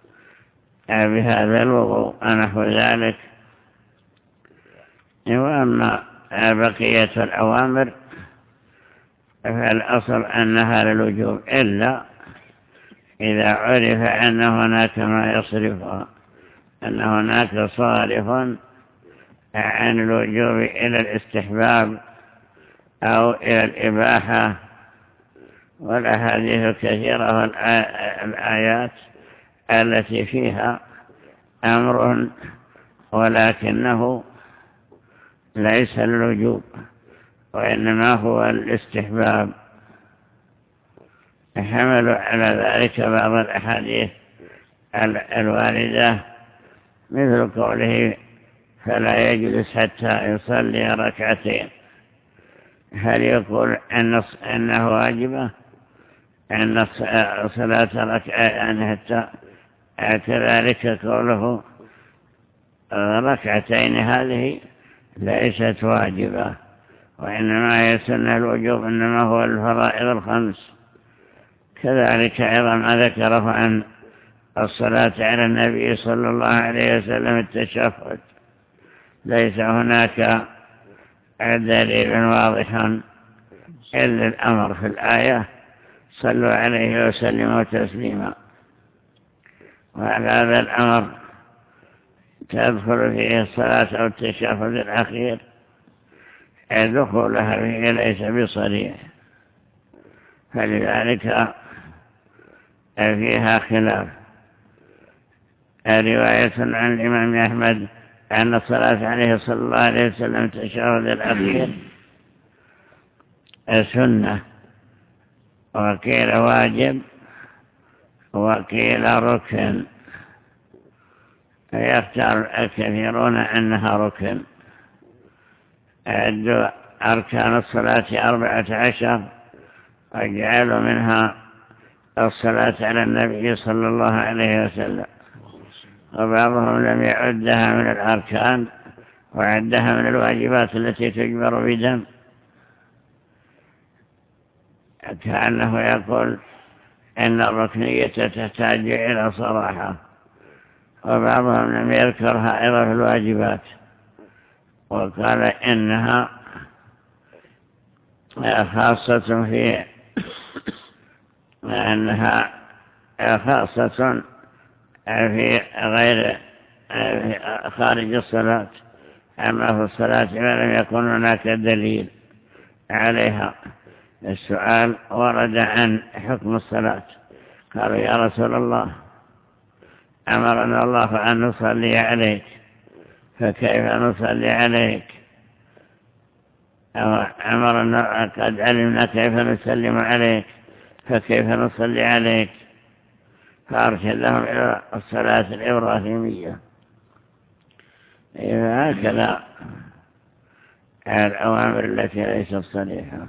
بهذا الوضوء ونحو ذلك. وأما بقية الأوامر فالأصل أنها للوجوب، إلا إذا عرف أن هناك ما يصرفها، أن هناك صارف عن الوجوب إلى الاستحباب أو إلى الإباحة. والأحاديث كثيرة والآيات التي فيها أمر ولكنه ليس للوجوب، وإنما هو الاستحباب. حملوا على ذلك بعض الأحاديث الواردة، مثل قوله فلا يجلس حتى يصلي ركعتين. هل يقول أن أنه واجبة أن صلاة ركعتين؟ حتى كذلك قوله ركعتين هذه ليست واجبة، وإنما يسن الوجوب إنما هو الفرائض الخمس. كذلك أيضا ما ذكره عن الصلاة على النبي صلى الله عليه وسلم التشهد، ليس هناك دليل واضح إلا الأمر في الآية صلوا عليه وسلموا تسليما. وعلى هذا الأمر تدخل فيه الصلاة أو التشهد الأخير، دخولها فيه ليس بصريح، فلذلك فيها خلاف. رواية عن الإمام أحمد أن الصلاة عليه صلى الله عليه وسلم التشهد الأخير سنة، وقيل واجب وقيل ركن، يختار الكثيرون أنها ركن. أركان الصلاة أربعة عشر، وجعلوا منها الصلاة على النبي صلى الله عليه وسلم، وبعضهم لم يعدها من الأركان وعدها من الواجبات التي تجبر بدم، كأنه يقول إن الركنية تحتاج إلى صراحة. وبعضهم لم يذكرها أيضا في الواجبات، وقال إنها خاصة في أنها خاصة في غير خارج الصلاة، أما في الصلاة ما لم يكن هناك دليل عليها. السؤال ورد عن حكم الصلاة، قالوا يا رسول الله أمرنا الله أن نصلي عليك، فكيف نصلي عليك؟ أو أمرنا قد علمنا كيف نسلم عليك، فكيف نصلي عليك؟ فأرشدهم إلى الصلاة الإبراهيمية. هكذا الأوامر التي ليست صريحة.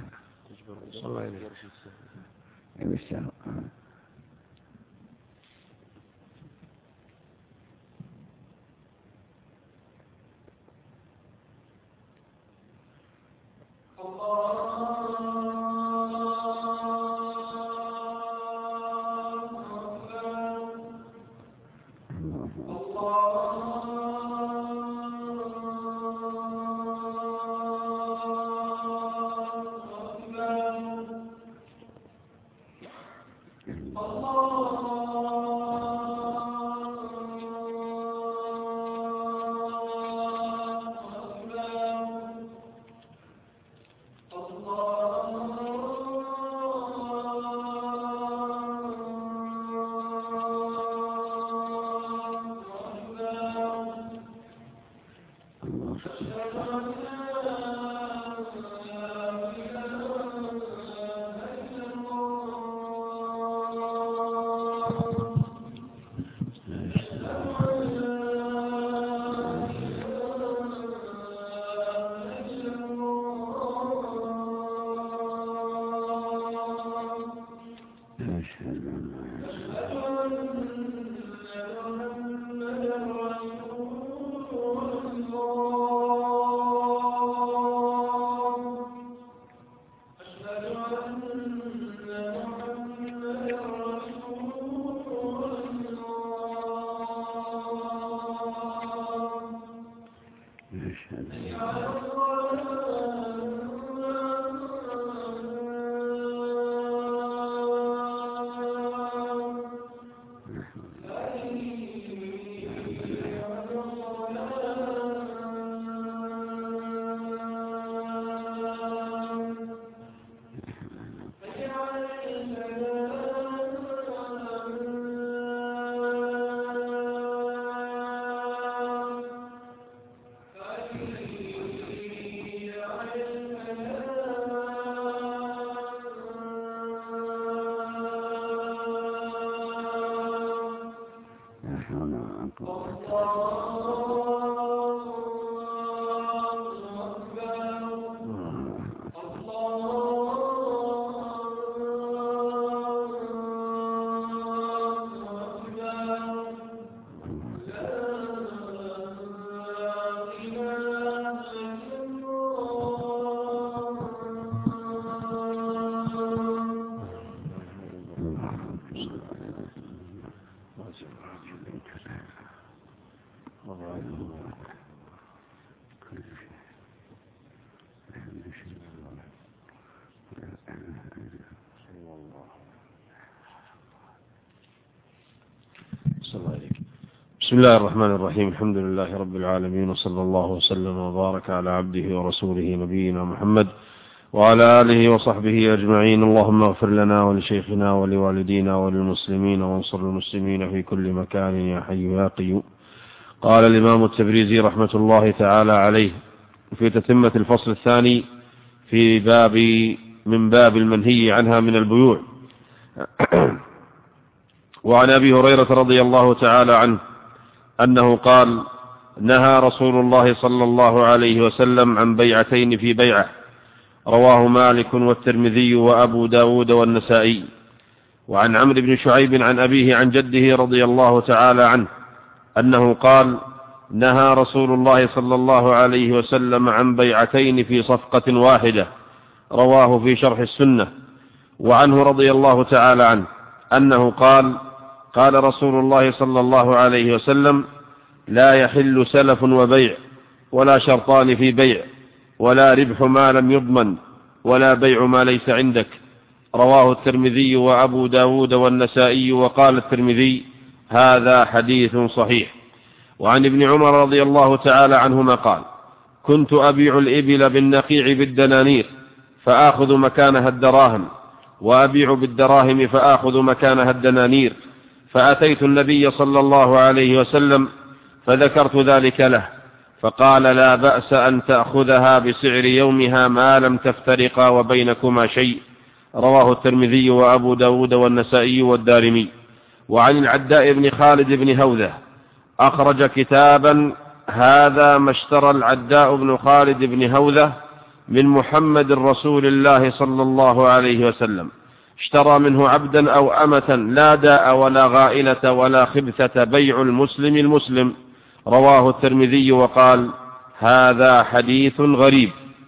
بسم الله الرحمن الرحيم. الحمد لله رب العالمين، وصلى الله وسلم وبارك على عبده ورسوله نبينا محمد وعلى آله وصحبه أجمعين. اللهم اغفر لنا ولشيخنا ولوالدينا وللمسلمين وانصر المسلمين في كل مكان يا حي يا قيوم. قال الإمام التبريزي رحمة الله تعالى عليه في تتمة الفصل الثاني في باب من باب المنهي عنها من البيوع. وعن أبي هريرة رضي الله تعالى عنه أنه قال: نهى رسول الله صلى الله عليه وسلم عن بيعتين في بيعة، رواه مالك والترمذي وأبو داود والنسائي. وعن عمرو بن شعيب عن أبيه عن جده رضي الله تعالى عنه أنه قال: نهى رسول الله صلى الله عليه وسلم عن بيعتين في صفقة واحدة. رواه في شرح السنة. وعنه رضي الله تعالى عنه أنه قال: قال رسول الله صلى الله عليه وسلم: لا يحل سلف وبيع، ولا شرطان في بيع، ولا ربح ما لم يضمن، ولا بيع ما ليس عندك. رواه الترمذي وأبو داود والنسائي. وقال الترمذي: هذا حديث صحيح. وعن ابن عمر رضي الله تعالى عنهما قال: كنت أبيع الإبل بالنقيع بالدنانير فآخذ مكانها الدراهم، وأبيع بالدراهم فآخذ مكانها الدنانير، فأتيت النبي صلى الله عليه وسلم فذكرت ذلك له، فقال: لا بأس أن تأخذها بسعر يومها ما لم تفترقا وبينكما شيء. رواه الترمذي وأبو داود والنسائي والدارمي. وعن العداء بن خالد بن هوذة أخرج كتابا: هذا ما اشترى العداء بن خالد بن هوذة من محمد رسول الله صلى الله عليه وسلم. اشترى منه عبدا أو أمة، لا داء ولا غائلة ولا خبثة، بيع المسلم المسلم. رواه الترمذي وقال: هذا حديث غريب.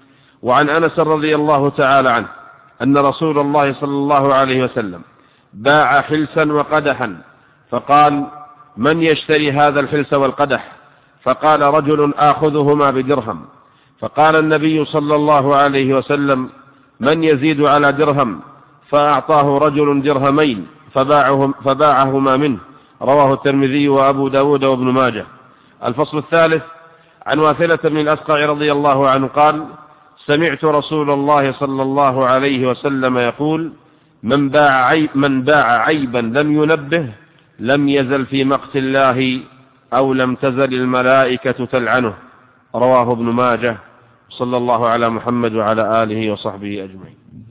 وعن أنس رضي الله تعالى عنه أن رسول الله صلى الله عليه وسلم باع حلسا وقدحا، فقال: من يشتري هذا الحلس والقدح؟ فقال رجل: آخذهما بدرهم. فقال النبي صلى الله عليه وسلم: من يزيد على درهم؟ فأعطاه رجل درهمين فباعهم فباعهما منه. رواه الترمذي وأبو داود وابن ماجه. الفصل الثالث. عن واثلة بن الأسقع رضي الله عنه قال: سمعت رسول الله صلى الله عليه وسلم يقول: من باع, عيب من باع عيبا لم ينبه لم يزل في مقت الله، أو لم تزل الملائكة تلعنه. رواه ابن ماجه. صلى الله على محمد وعلى آله وصحبه أجمعين.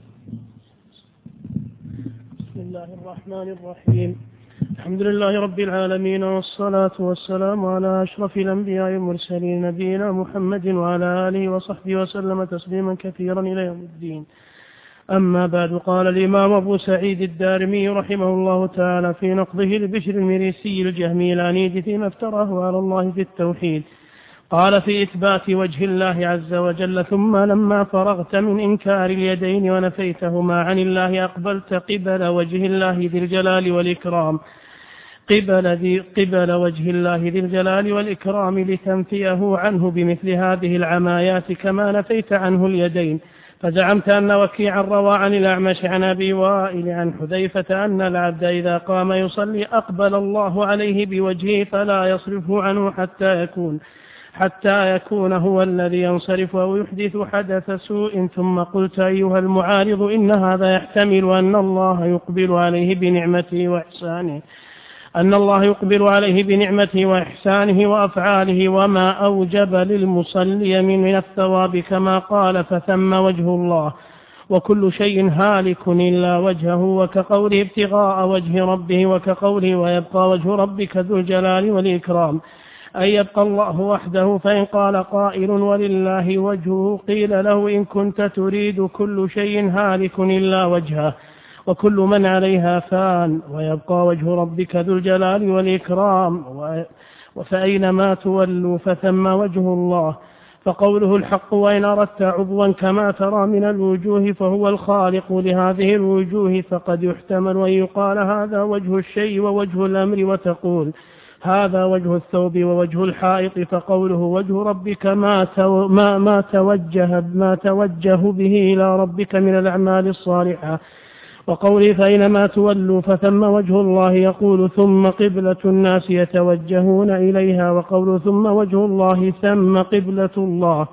بسم الله الرحمن الرحيم. الحمد لله رب العالمين، والصلاة والسلام على أشرف الأنبياء والمرسلين، نبينا محمد وعلى آله وصحبه وسلم تسليما كثيرا إلى يوم الدين. أما بعد، قال الإمام أبو سعيد الدارمي رحمه الله تعالى في نقضه لبشر المريسي الجهمي العنيد فيما افتراه على الله في التوحيد، قال في إثبات وجه الله عز وجل: ثم لما فرغت من إنكار اليدين ونفيتهما عن الله أقبلت قبل وجه الله ذي الجلال والإكرام قبل, ذي قبل وجه الله ذي الجلال والإكرام لتنفيه عنه بمثل هذه العمايات كما نفيت عنه اليدين. فزعمت أن وكيعا روى عن الأعمش عن أبي وائل عن حذيفة أن العبد إذا قام يصلي أقبل الله عليه بوجهه فلا يصرفه عنه حتى يكون حتى يكون هو الذي ينصرف أو يحدث حدث سوء. ثم قلت أيها المعارض: إن هذا يحتمل أن الله يقبل عليه بنعمته وإحسانه أن الله يقبل عليه بنعمته وإحسانه وأفعاله وما أوجب للمصلي من الثواب، كما قال: فثم وجه الله، وكل شيء هالك إلا وجهه، وكقوله ابتغاء وجه ربه، وكقوله ويبقى وجه ربك ذو الجلال والإكرام، أن يبقى الله وحده. فإن قال قائل: ولله وجهه، قيل له: إن كنت تريد كل شيء هالك إلا وجهه، وكل من عليها فان، ويبقى وجه ربك ذو الجلال والإكرام، فأينما تولوا فثم وجه الله. فقوله الحق: وإن أردت عضوا كما ترى من الوجوه فهو الخالق لهذه الوجوه، فقد يحتمل أن يقال هذا وجه الشيء ووجه الأمر، وتقول هذا وجه الثوب ووجه الحائط. فقوله وجه ربك ما, تو ما, ما, توجه ما توجه به إلى ربك من الأعمال الصالحة. وقوله فإنما تولوا فثم وجه الله، يقول ثم قبلة الناس يتوجهون إليها، وقوله ثم وجه الله ثم قبلة الله.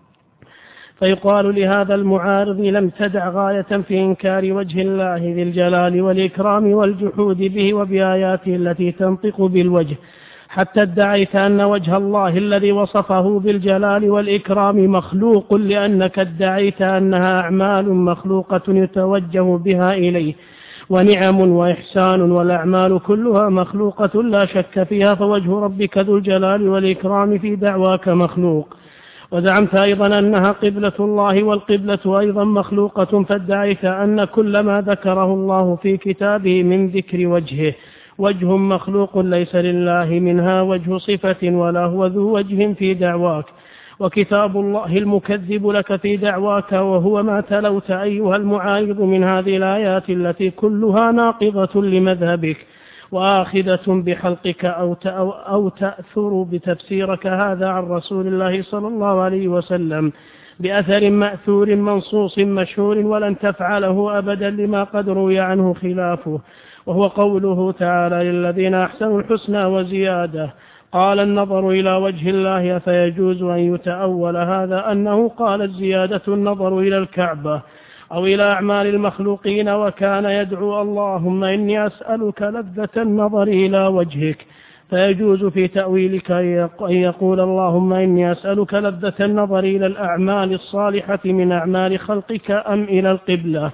فيقال لهذا المعارض: لم تدع غاية في إنكار وجه الله ذي الجلال والإكرام والجحود به وبآياته التي تنطق بالوجه، حتى ادعيت أن وجه الله الذي وصفه بالجلال والإكرام مخلوق، لأنك ادعيت أنها أعمال مخلوقة يتوجه بها إليه، ونعم وإحسان، والأعمال كلها مخلوقة لا شك فيها، فوجه ربك ذو الجلال والإكرام في دعواك مخلوق. وزعمت أيضا أنها قبلة الله والقبلة أيضا مخلوقة، فادعيت أن كل ما ذكره الله في كتابه من ذكر وجهه وجه مخلوق ليس لله منها وجه صفة ولا هو ذو وجه في دعواك، وكتاب الله المكذب لك في دعواك وهو ما تلوت أيها المعارض من هذه الآيات التي كلها ناقضة لمذهبك وآخذة بحلقك أو أو تأثر بتفسيرك هذا عن رسول الله صلى الله عليه وسلم بأثر مأثور منصوص مشهور، ولن تفعله أبدا لما قد روي عنه خلافه، وهو قوله تعالى للذين أحسنوا الحسنى وزيادة. قال النظر إلى وجه الله فيجوز أن يتأول هذا أنه قال الزيادة النظر إلى الكعبة أو إلى أعمال المخلوقين، وكان يدعو اللهم إني أسألك لذة النظر إلى وجهك، فيجوز في تأويلك أن يقول اللهم إني أسألك لذة النظر إلى الأعمال الصالحة من أعمال خلقك أم إلى القبلة.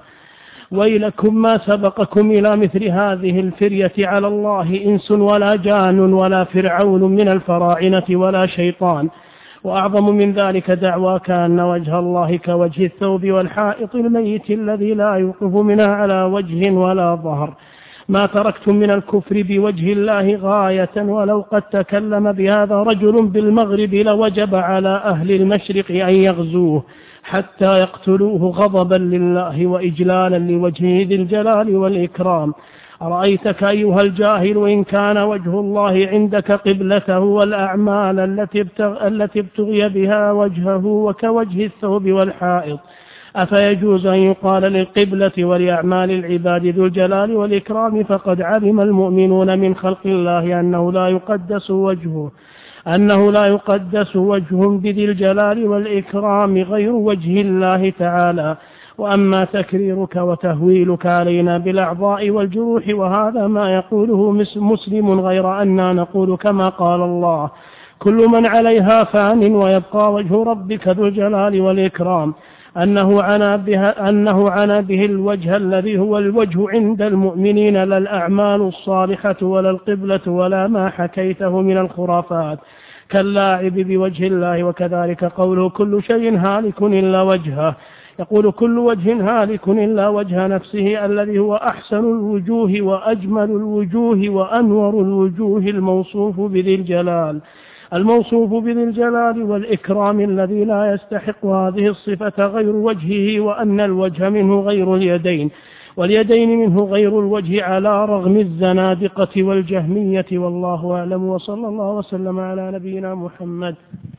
ويلكم ما سبقكم إلى مثل هذه الفرية على الله إنس ولا جان ولا فرعون من الفراعنة ولا شيطان. وأعظم من ذلك دعواك أن وجه الله كوجه الثوب والحائط الميت الذي لا يوقف منها على وجه ولا ظهر. ما تركتم من الكفر بوجه الله غاية، ولو قد تكلم بهذا رجل بالمغرب لوجب على أهل المشرق أن يغزوه حتى يقتلوه غضبا لله وإجلالا لوجهه ذي الجلال والإكرام. أرأيتك أيها الجاهل إن كان وجه الله عندك قبلته والأعمال التي التي ابتغي بها وجهه وكوجه الثوب والحائط، أفيجوز أن يقال للقبلة ولأعمال العباد ذو الجلال والإكرام؟ فقد علم المؤمنون من خلق الله أنه لا يقدس وجهه أنه لا يقدس وجه بذي الجلال والإكرام غير وجه الله تعالى. وأما تكريرك وتهويلك علينا بالأعضاء والجروح وهذا ما يقوله مسلم، غير أننا نقول كما قال الله كل من عليها فان ويبقى وجه ربك ذو الجلال والإكرام، أنه عنا بها أنه عنا به الوجه الذي هو الوجه عند المؤمنين، لا الأعمال الصالحة ولا القبلة ولا ما حكيته من الخرافات كاللاعب بوجه الله. وكذلك قوله كل شيء هالك إلا وجهه، يقول كل وجه هالك إلا وجه نفسه الذي هو أحسن الوجوه وأجمل الوجوه وأنور الوجوه الموصوف بذي الجلال الموصوف بذي الجلال والإكرام الذي لا يستحق هذه الصفة غير وجهه، وأن الوجه منه غير اليدين واليدين منه غير الوجه على رغم الزنادقة والجهمية. والله أعلم، وصلى الله وسلم على نبينا محمد.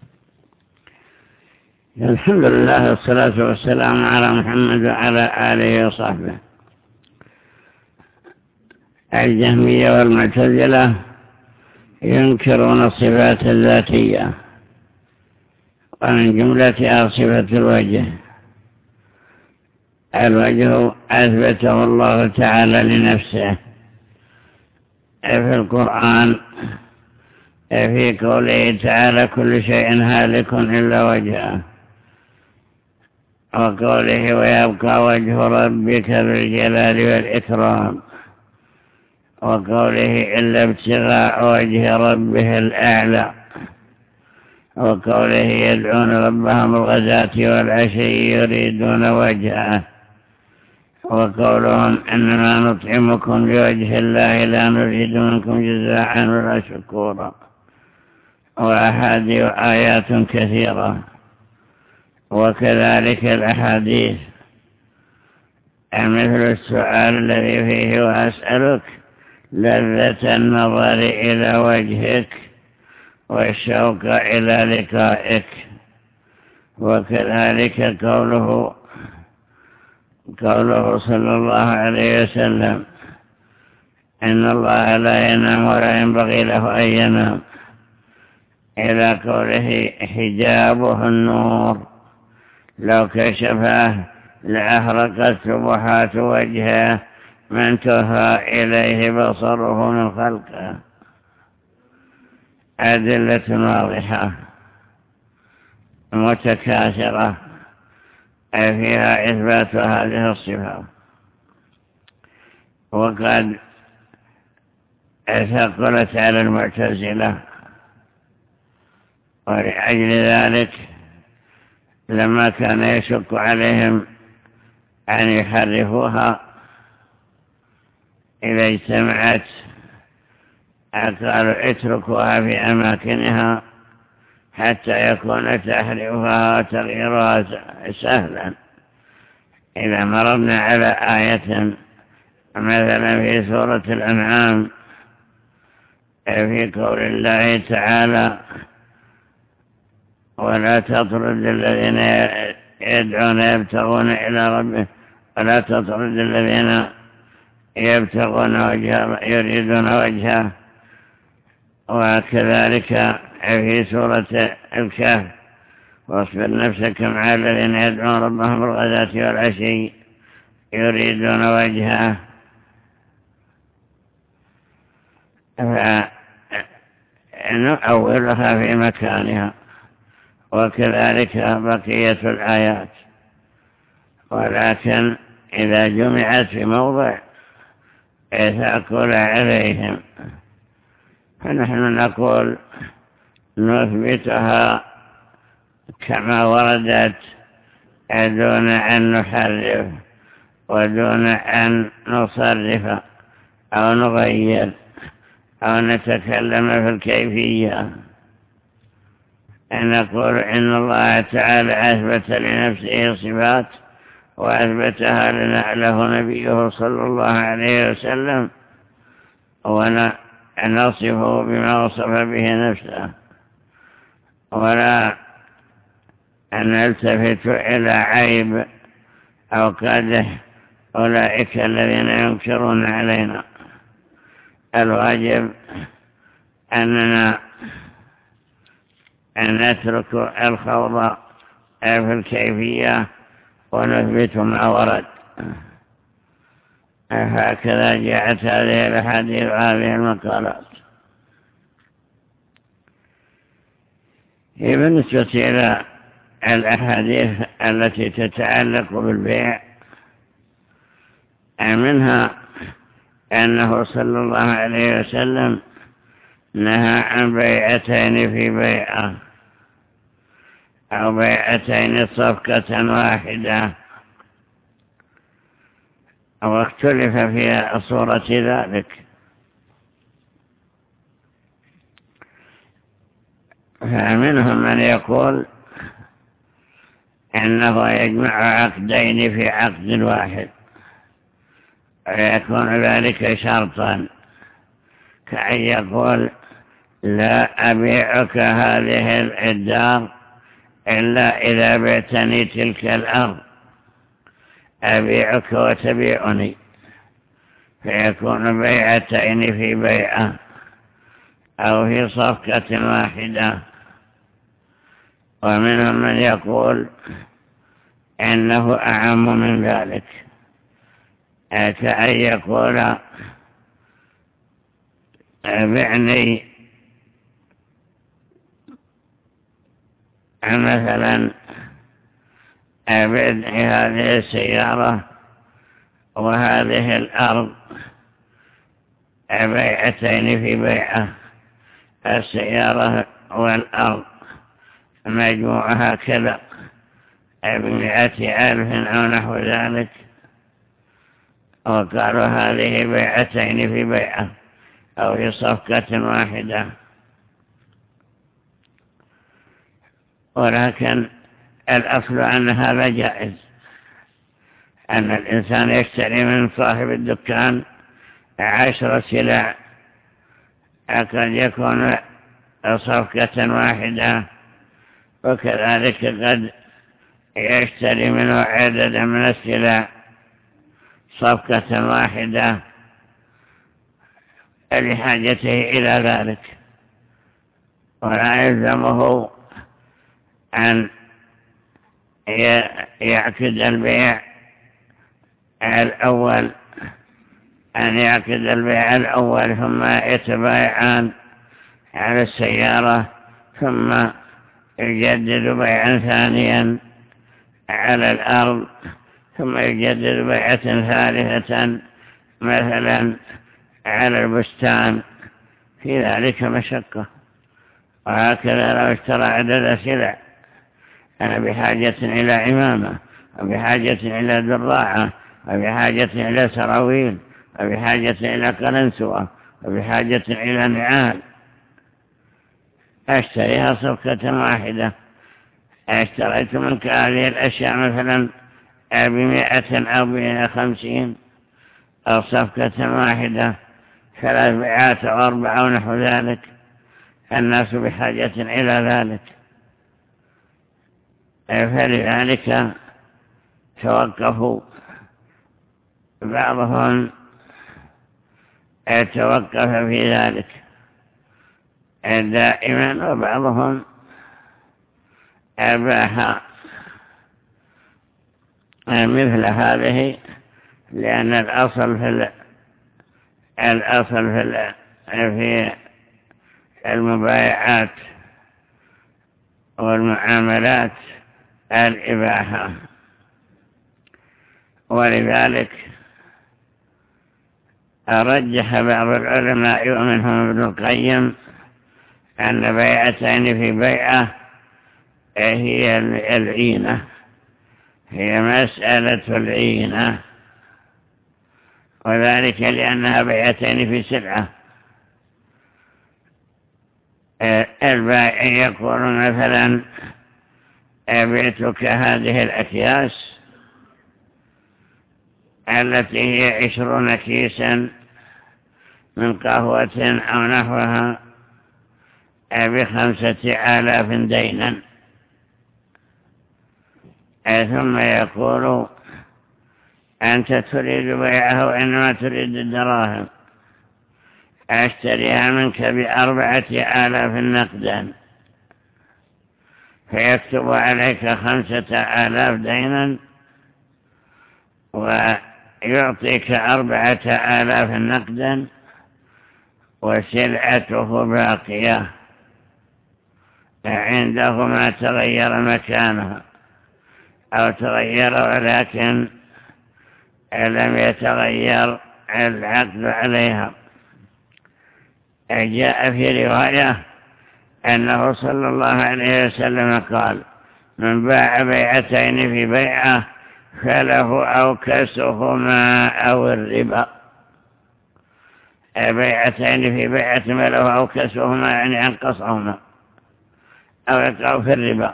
الحمد لله والصلاة والسلام على محمد وعلى آله وصحبه. الجهمية والمعتزلة ينكرون الصفات الذاتية، ومن جملتها صفة الوجه. الوجه أثبته الله تعالى لنفسه في القرآن في قوله تعالى كل شيء هالك إلا وجهه، وقوله ويبقى وجه ربك ذو الجلال والإكرام، وقوله إلا ابتغاء وجه ربه الأعلى، وقوله يدعون ربهم الغداة والعشي يريدون وجهه، وقولهم إنما نطعمكم لوجه الله لا نريد منكم جزاء ولا شكورا، وأحاديث آيات كثيرة. وكذلك الأحاديث مثل السؤال الذي فيه وأسألك لذة النظر إلى وجهك والشوق إلى لقائك. وكذلك قوله قوله صلى الله عليه وسلم إن الله لا ينام ولا ينبغي له أن ينام، إلى قوله حجابه النور لو كشفه لأحرقت سبحات وجهه ما انتهى إليه بصره من خلقه. أدلة واضحة متكاثرة فيها إثبات هذه الصفة، وقد ثقلت على المعتزلة، ولأجل ذلك لما كان يشق عليهم أن يحرفوها إذا اجتمعت قالوا اتركوها في أماكنها حتى يكون تحريفها وتغييرها سهلا. إذا مررنا على آية مثلا في سورة الأنعام في قول الله تعالى ولا تطرد الذين يدعون يبتغون إلى ربهم ولا تطرد الذين يبتغون وجهه يريدون وجهه، وكذلك في سورة الكهف واصبر نفسك مع الذين يدعون ربهم بالغداة والعشي يريدون وجهه. فنؤولها في مكانها، وكذلك بقية الآيات. ولكن إذا جمعت في موضع ثقل عليهم فنحن نقول نثبتها كما وردت دون أن نحرف ودون أن نصرف أو نغير أو نتكلم في الكيفية. نقول إن الله تعالى أثبت لنفسه صفات وأثبتها له نبيه صلى الله عليه وسلم، ونصفه بما وصف به نفسه، ولا أن نلتفت إلى عيب أو قدح أولئك الذين ينكرون علينا. الواجب أننا أن نترك الخوض في الكيفية ونثبت ما ورد. هكذا جاءت هذه الأحاديث وهذه المقالات. بالنسبة إلى الأحاديث التي تتعلق بالبيع منها أنه صلى الله عليه وسلم نهى عن بيعتين في بيعة أو بيعتين صفقة واحدة، واختلف في صورة ذلك. فمنهم من يقول أنه يجمع عقدين في عقد واحد ويكون ذلك شرطا، كأن يقول لا أبيعك هذه الدار إلا إذا بعتني تلك الأرض، أبيعك وتبيعني، فيكون بيعتين في بيعة أو في صفقة واحدة. ومنهم من يقول إنه أعم من ذلك، كأن يقول بعني مثلا أبعني هذه السيارة وهذه الأرض بيعتين في بيعة، السيارة والأرض مجموعها كذا بمئة ألف أو نحو ذلك، وقالوا هذه بيعتين في بيعة أو في صفقة واحدة. ولكن الأصل أن هذا جائز، أن الإنسان يشتري من صاحب الدكان عشر سلع، قد يكون صفقة واحدة، وكذلك قد يشتري منه عددا من السلع صفقة واحدة لحاجته إلى ذلك، ولا يلزمه أن يعقد البيع الأول أن يعقد البيع الأول ثم يتبايعان على السيارة، ثم يجدد بيعا ثانيا على الأرض، ثم يجدد بيعة ثالثة مثلا على البستان. في ذلك مشقة. وهكذا لو اشترى عدد سلع أنا بحاجة إلى عمامة، وبحاجة إلى ذراعة، وبحاجة إلى سراويل، وبحاجة إلى قلنسوة، وبحاجة إلى نعال، أشتريها صفقة واحدة. اشتريت منك هذه الأشياء مثلا بمئة أو بخمسين أو صفقة واحدة، ثلاث بيعات أو أربعة ونحو ذلك، الناس بحاجة إلى ذلك، فلذلك توقفوا. بعضهم توقف في ذلك دائما، وبعضهم أباح مثل هذه، لأن الأصل في الأصل في في المبايعات والمعاملات الإباحة. ولذلك أرجح بعض العلماء ومنهم ابن القيم أن بيعتين في بيعة هي العينة، هي مسألة العينة، وذلك لأنها بيعتين في سلعة. البائع يقول مثلا أبيتك هذه الأكياس التي هي عشرون كيسا من قهوة أو نحوها بخمسة آلاف دينا، ثم يقول أنت تريد بيعه وإنما تريد الدراهم، أشتريها منك بأربعة آلاف نقدا، فيكتب عليك خمسة آلاف دينا ويعطيك أربعة آلاف نقدا وسلعته باقية عنده ما تغير مكانها أو تغير ولكن لم يتغير العقد عليها. جاء في رواية أنه صلى الله عليه وسلم قال: من باع بيعتين في بيعة فله أوكسهما أو الربا. بيعتين في بيعة فله أوكسهما يعني أنقصهما أو يقع في الربا،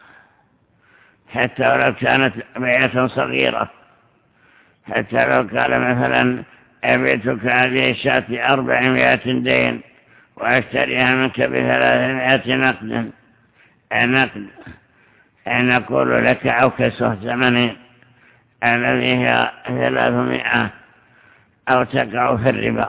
حتى ولو كانت بيعة صغيرة، حتى لو قال مثلا أبيتك هذه الشاة أربعمائة دين وأشتريها منك بثلاثمائة نقد نقد نقول لك أوكسه ثمانين الذي هي ثلاثمائة أو تقع في الربا.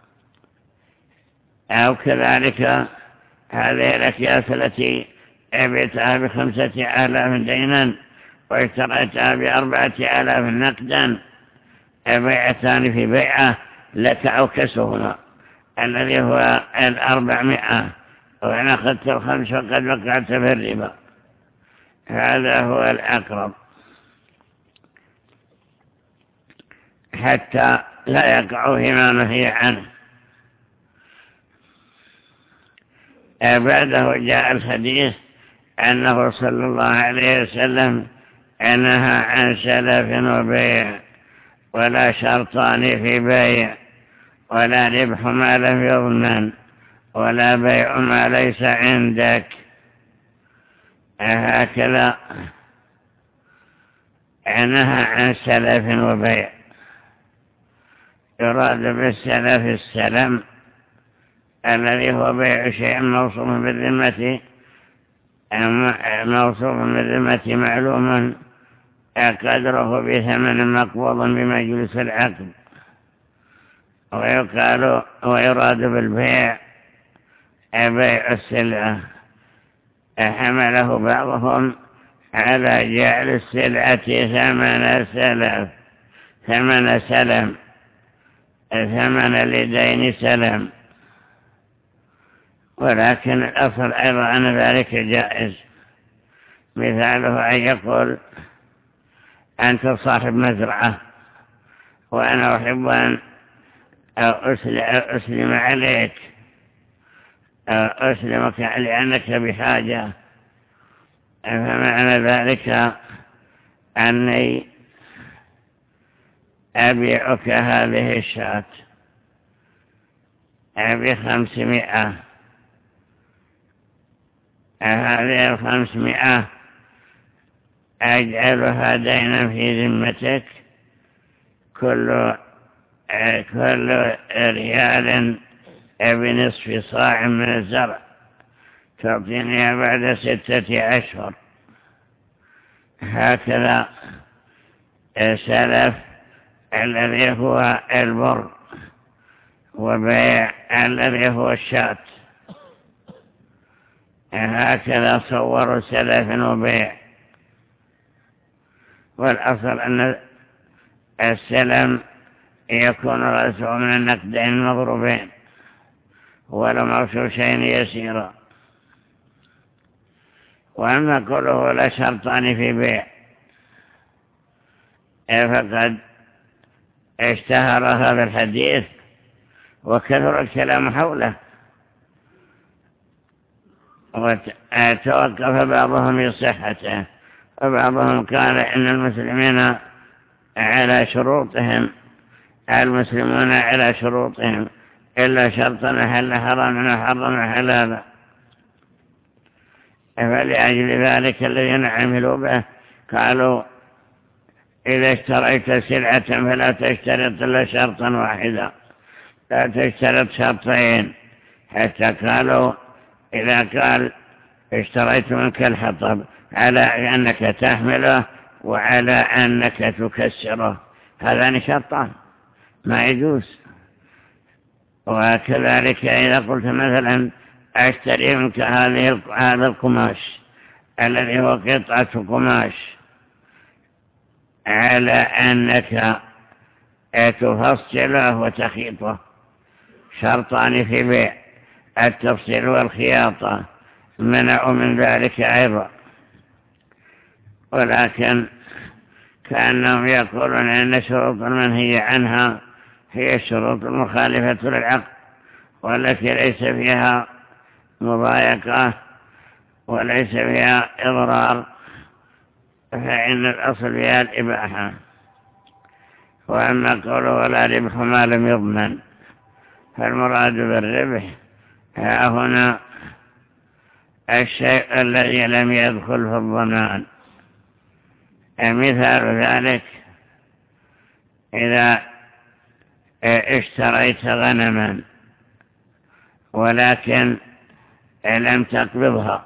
أو كذلك هذه الأكياس التي أبيتها بخمسة آلاف دينا واشتريتها بأربعة آلاف نقدا، بيعتان في بيعة لك أوكسهما الذي هو الأربعمائة، وإن أخذت الخمس وقد وقعت في الربا. هذا هو الأقرب، حتى لا يقع فيما نهي عنه. بعده جاء الحديث أنه صلى الله عليه وسلم نهى عن سلف وبيع، ولا شرطان في بيع، ولا ربح ما لم يضمن، ولا بيع ما ليس عندك. هكذا نهى عن سلف وبيع. يراد بالسلف السلم الذي هو بيع شيء موصوف بالذمة موصوف بالذمة معلوم قدره بثمن مقبوض بمجلس العقد. ويقال ويراد بالبيع بيع السلعة، حمله بعضهم على جعل السلعة ثمن سلف ثمن سلم ثمن لدين سلم، ولكن الأصل أيضا أن ذلك جائز. مثاله أن يقول: أنت صاحب مزرعة وأنا أحب أن أسلم عليك، أسلمك لأنك بحاجة، فمعنى ذلك أني أبيعك هذه الشاة بخمسمائة، هذه الخمسمائة أجعلها دينا في ذمتك، كل كل ريال بنصف صاع من الزرع تعطينيها بعد ستة أشهر. هكذا سلف الذي هو البر، وبيع الذي هو الشاة، هكذا صوروا سلف وبيع. والأصل أن السلم يكون رأسه من النقدين المضروبين ولو مغشوشين يسيرا. وأما قوله لا شرطان في بيع فقد اشتهر هذا الحديث وكثر الكلام حوله، وتوقف بعضهم بصحته، وبعضهم قال إن المسلمين على شروطهم المسلمون على شروطهم إلا شرطا حل حراما وحرم حلالا. فلأجل ذلك الذين عملوا به قالوا إذا اشتريت سلعة فلا تشترط إلا شرطا واحدا، لا تشترط شرطين. حتى قالوا إذا قال اشتريت منك الحطب على أنك تحمله وعلى أنك تكسره، هذان شرطان ما يجوز. وكذلك إذا قلت مثلا أشتري منك هذه هذا القماش الذي هو قطعة قماش على أنك تفصله وتخيطه، شرطان في بيع، التفصيل والخياطة، منعوا من ذلك أيضا. ولكن كأنهم يقولون أن شروط المنهي عنها هي الشروط المخالفة للعقد، والتي ليس فيها مضايقة وليس فيها إضرار، فإن الأصل فيها الإباحة. وأما قوله ولا ربح ما لم يضمن، فالمراد بالربح ها هنا الشيء الذي لم يدخل في الضمان. مثال ذلك إذا اشتريت غنما ولكن لم تقبضها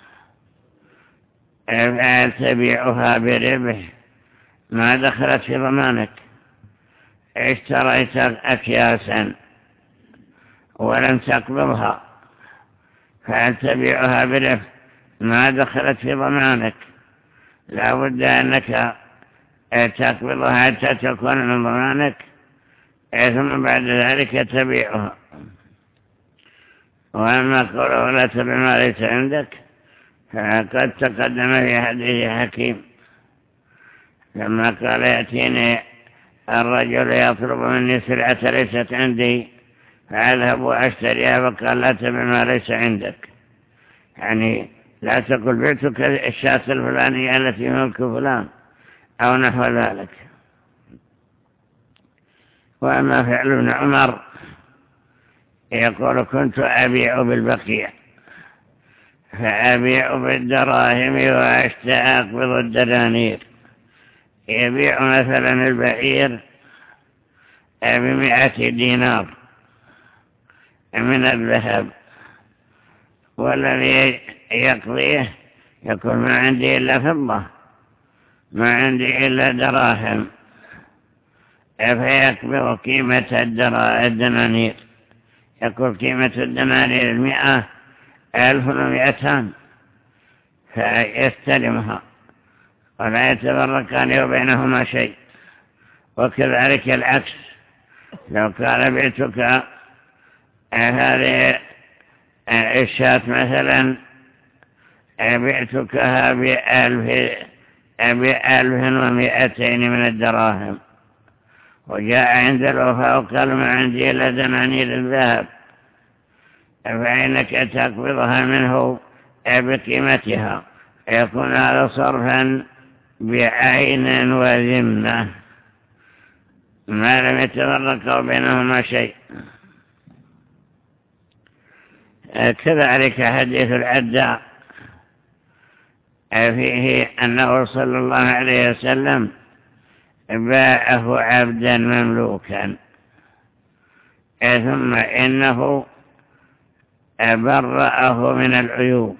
فهل تبيعها بربح ما دخلت في ضمانك؟ اشتريت أكياسا ولم تقبضها فهل تبيعها بربح ما دخلت في ضمانك؟ لا بد أنك تقبضها حتى تكون من ضمانك، ثم بعد ذلك تبيعها. وأما قوله لا تبع ما ليس عندك فقد تقدم في حديث حكيم لما قال يأتيني الرجل يطلب مني سلعة ليست عندي فأذهب وأشتريها، فقال لا تبع ما ليس عندك، يعني لا تقل بعتك الشاة الفلانية التي ملك فلان أو نحو ذلك. وأما فعل ابن عمر يقول كنت أبيع بالبقيع فأبيع بالدراهم وأقبض الدنانير. يبيع مثلا البعير بمئة دينار من الذهب، والذي يقضيه يقول ما عندي إلا فضة، ما عندي إلا دراهم، فيقبض قيمة الدنانير، يقول قيمة الدنانير المئة ألف ومئتان، فيستلمها ولا يتفرقان وبينهما شيء. وكذلك العكس، لو قال بعتك هذه الشاة مثلا بعتكها بألف بألف ومئتين من الدراهم، وجاء عند الوفاء وقال ما عندي إلا دنانير الذهب، فإنك تقبضها منه بقيمتها، يكون هذا صرفا بعين وذمة ما لم يتفرق بينهما شيء. كذلك حديث العداء فيه أنه صلى الله عليه وسلم باعه عبدا مملوكا ثم إنه برأه من العيوب.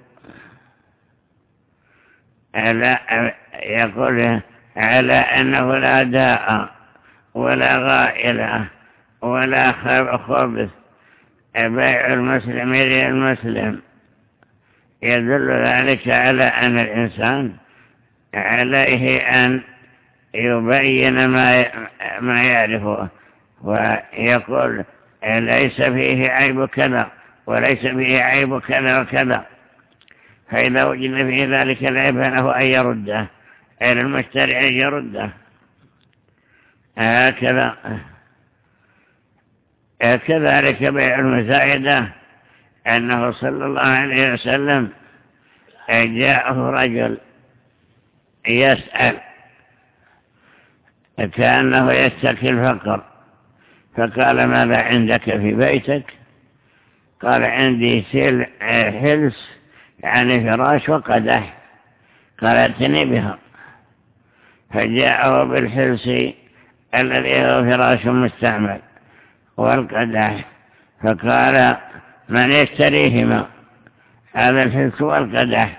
يقول على أنه لا داء ولا غائلة ولا خبث، بيع المسلم للمسلم، يدل ذلك على أن الإنسان عليه أن يبين ما ما يعرفه ويقول ليس فيه عيب كذا وليس فيه عيب كذا وكذا، فإذا وجد فيه ذلك العيب فله أن يرده، أن المشتري أن يرده. هكذا كذلك بيع المزايدة، أنه صلى الله عليه وسلم جاءه رجل يسأل كأنه يشتكي الفقر، فقال ماذا عندك في بيتك؟ قال عندي سل حلس يعني فراش وقدح، قال ائتني بها. فجاءه بالحلس الذي هو فراش مستعمل والقدح، فقال من يشتريهما؟ هذا الحلس والقدح.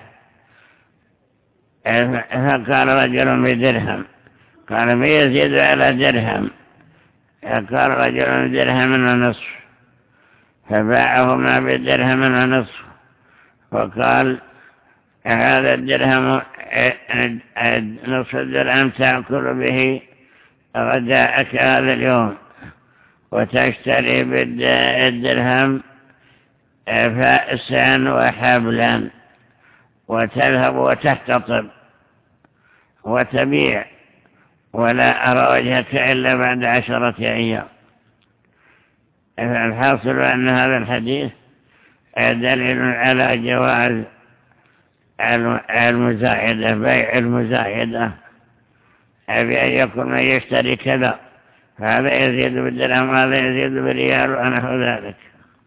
فقال رجل بدرهم، قال ما يزيد على درهم؟ قال رجل بدرهم ونصف، فباعهما بدرهم ونصف، وقال هذا الدرهم نصف الدرهم تأكل به غداءك هذا اليوم، وتشتري بالدرهم فأسا وحبلا، وتذهب وتحتطب وتبيع، ولا أرى وجهك إلا بعد عشرة أيام. فالحاصل أن هذا الحديث دليل على جواز المزايدة، بيع المزايدة، بأن يكون من يشتري كذا، هذا يزيد بالدرهم وهذا يزيد بالريال ونحو ذلك.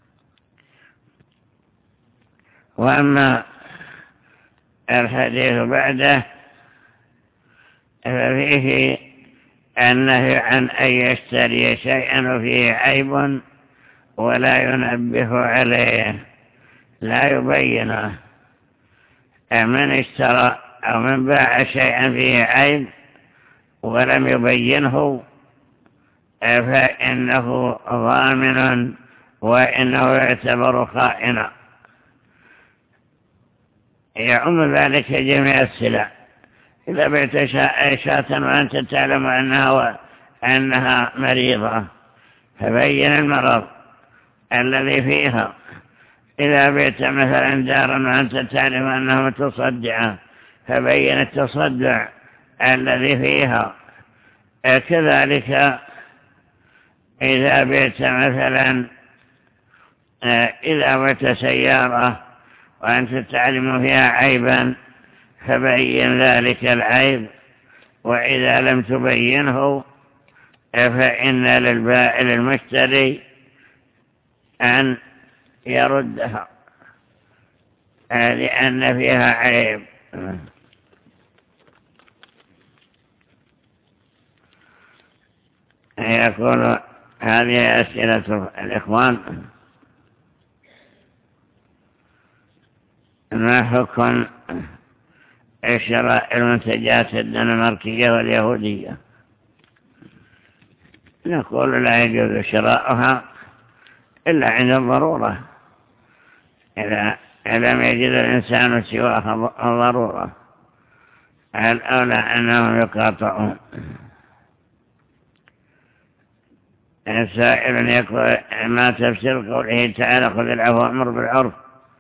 وأما الحديث بعده ففيه النهي عن أن يشتري شيئا وفيه عيب ولا ينبه عليه، لا يبينه. من اشترى أو من باع شيئا فيه عيب ولم يبينه فإنه ضامن وإنه يعتبر خائنا. يعم ذلك جميع السلع. إذا بيت شاة وأنت تعلم أنها, أنها مريضة فبين المرض الذي فيها. إذا بيت مثلا دارا وأنت تعلم أنها متصدعة فبين التصدع الذي فيها. كذلك إذا بيت مثلا إذا بيت سيارة وأنت تعلم فيها عيبا فبين ذلك العيب، وإذا لم تبينه فإن للبائع المشتري أن يردها لأن فيها عيب. يقول هذه أسئلة الإخوان: ما حكم شراء المنتجات الدنماركية واليهودية؟ نقول لا يجوز شراؤها إلا عند الضرورة، إذا لم يجد الإنسان سواها ضرورة الأولى أنهم يقاطعون. سائل يقول: ما تفسير قوله تعالى خذ العفو وأمر بالعرف؟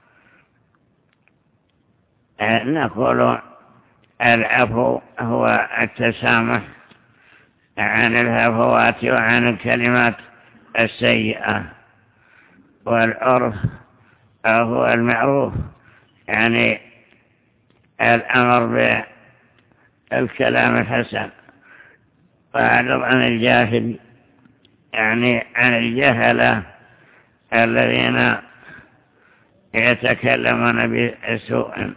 نقول العفو هو التسامح عن الهفوات وعن الكلمات السيئة، والعرف هو المعروف، يعني الأمر بالكلام الحسن، وأعرض عن الجاهل، يعني عن الجهلة الذين يتكلمون بسوء.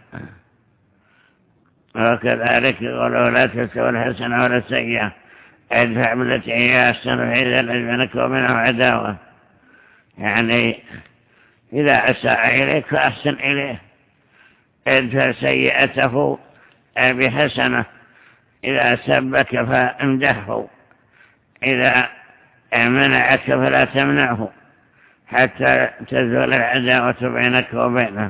وكذلك يقولوا لا تستوي الحسنة ولا السيئة، ادفع بالتي هي أحسن فإذا الذي بينك وبينه عداوة. يعني إذا أساء إليك فأحسن إليه، ادفع سيئته بحسنة، إذا سبك فامدحه، إذا منعك فلا تمنعه، حتى تزول العداوة بينك وبينه.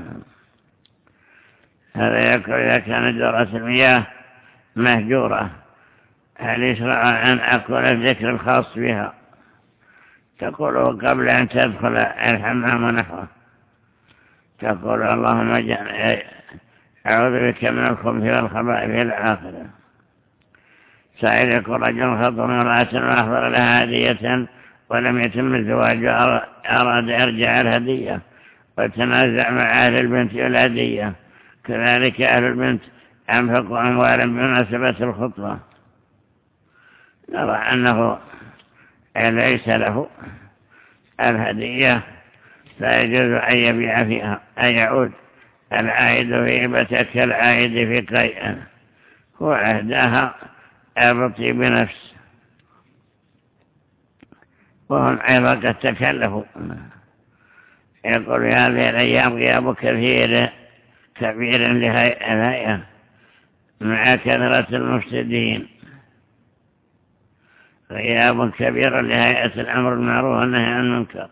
هذا يقول إذا كانت دورة المياه مهجورة هل يشرع أن أقول الذكر الخاص بها؟ تقوله قبل أن تدخل الحمام ونحوه، تقول اللهم أعوذ بك من الخبث والخبائث إلى آخره. سائل يقول رجل خطب امرأة وأحضر لها هدية ولم يتم الزواج، أراد يرجع الهدية وتنازع مع أهل البنت والهدية، كذلك أهل البنت أنفقوا أموالا بمناسبة الخطبة، نرى أنه ليس له الهدية فيجوز أن يبيع فيها، أن يعود العائد في هبته كالعائد في قيئه، هو أهداها بطيب نفس، وهم أيضا قد تكلفوا. يقول هذه الأيام غياب كثير كبير لهيئة مع كثرة المفسدين، غياب كبير لهيئة الأمر بالمعروف والنهي عن المنكر.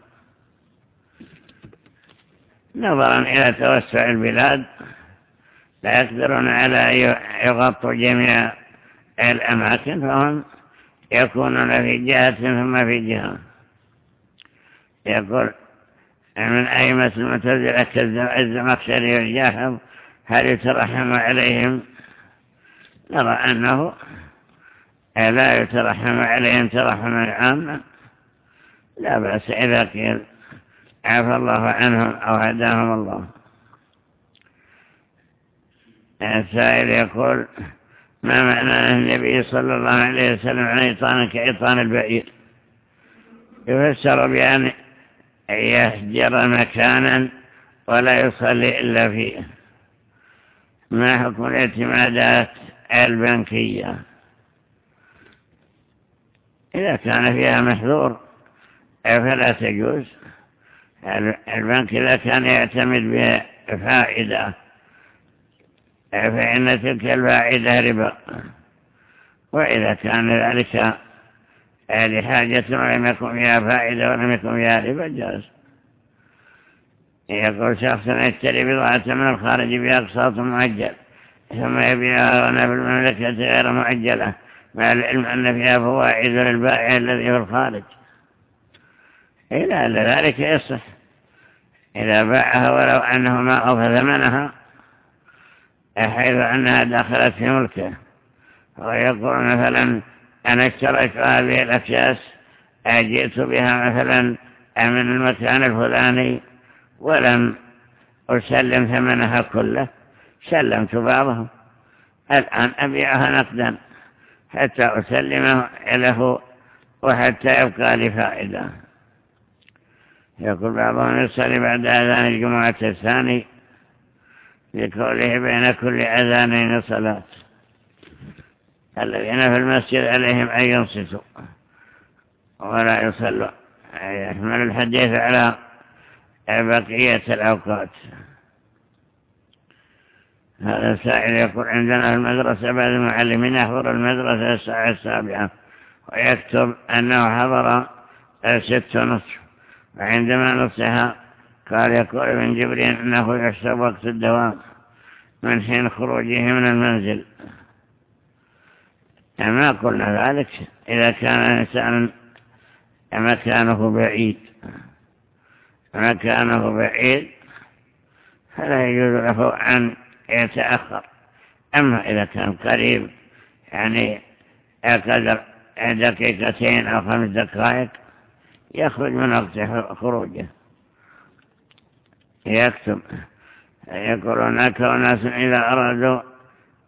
نظرا إلى توسع البلاد لا يقدرون على أن يغطوا جميع الأماكن، فهم يكونون في جهة ثم في جهة. يقول من أئمة المعتزلة كالزمخشري والجاحظ هل يترحم عليهم؟ نرى أنه لا يترحم عليهم ترحما عاما، لا بأس إذا قيل عفى الله عنهم أو هداهم الله. السائل يقول ما معنى النبي صلى الله عليه وسلم عن إيطان كإيطان البعير؟ يفسر بأن يهجر مكانا ولا يصلي إلا فيه. ما حكم الاعتمادات البنكية؟ إذا كان فيها محظور فلا تجوز. البنك إذا كان يعتمد بفائدة فإن تلك الفائدة ربا، وإذا كان ذلك لحاجة ولم يكن فيها فائدة ولم يكن فيها ربا جاز. يقول شخص يشتري بضاعة من الخارج بأقساط معجل ثم يبيعها هنا في المملكة غير معجلة مع العلم أن فيها فوائد للبائع الذي في الخارج، إلى أن ذلك يصح إذا باعها ولو أنه ما أوفى ثمنها حيث أنها دخلت في ملكه. ويقول مثلا أنا اشتريت هذه الأكياس أجيت بها مثلا من المكان الفلاني ولم أسلم ثمنها كله، سلمت بعضها، الآن أبيعها نقدا حتى أسلمه له وحتى يبقى لي فائدة. يقول بعضهم يصلي بعد أذان الجمعة الثاني لقوله بين كل أذانين صلاة، الذين في المسجد عليهم أن ينصتوا ولا يصلوا، يحمل الحديث على بقية الأوقات. هذا سائل يقول عندنا في المدرسة بعض المعلمين يحضر المدرسة الساعة السابعة ويكتب أنه حضر ست ونصف، وعندما نصها قال يقول ابن جبرين أنه يحسب وقت الدوام من حين خروجه من المنزل. ما قلنا ذلك إذا كان الإنسان مكانه بعيد مكانه بعيد فلا يجوز له أن يتأخر. أما إذا كان قريب يعني قدر دقيقتين أو خمس دقائق يخرج من وقت خروجه يكتب. يقولون هناك ناس إذا أرادوا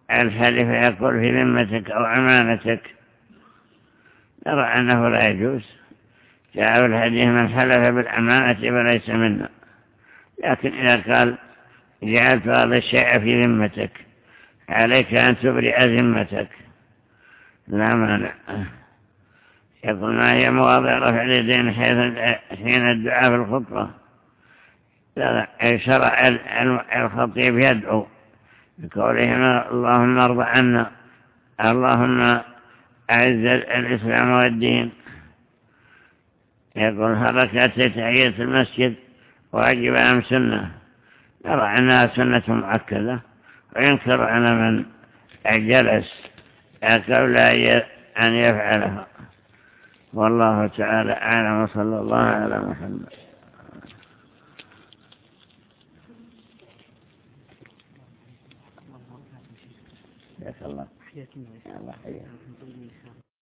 الحلف يقول في ذمتك أو أمانتك، نرى أنه لا يجوز. جاء الحديث من حلف بالأمانة فليس منا، لكن إذا قال جعلت هذا الشيء في ذمتك عليك أن تبرئ ذمتك لا مانع. يقول ما هي مواضع رفع اليدين حين الدعاء في الخطبة؟ شرع الخطيب يدعو بقوله اللهم ارض عنا، اللهم أعز الإسلام والدين. يقول حركات تحية المسجد واجب أم سنة؟ نرى أنها سنة مؤكدة، وينكر على من جلس قبل أن يفعلها. والله تعالى أعلم، وصلى الله على محمد. الله.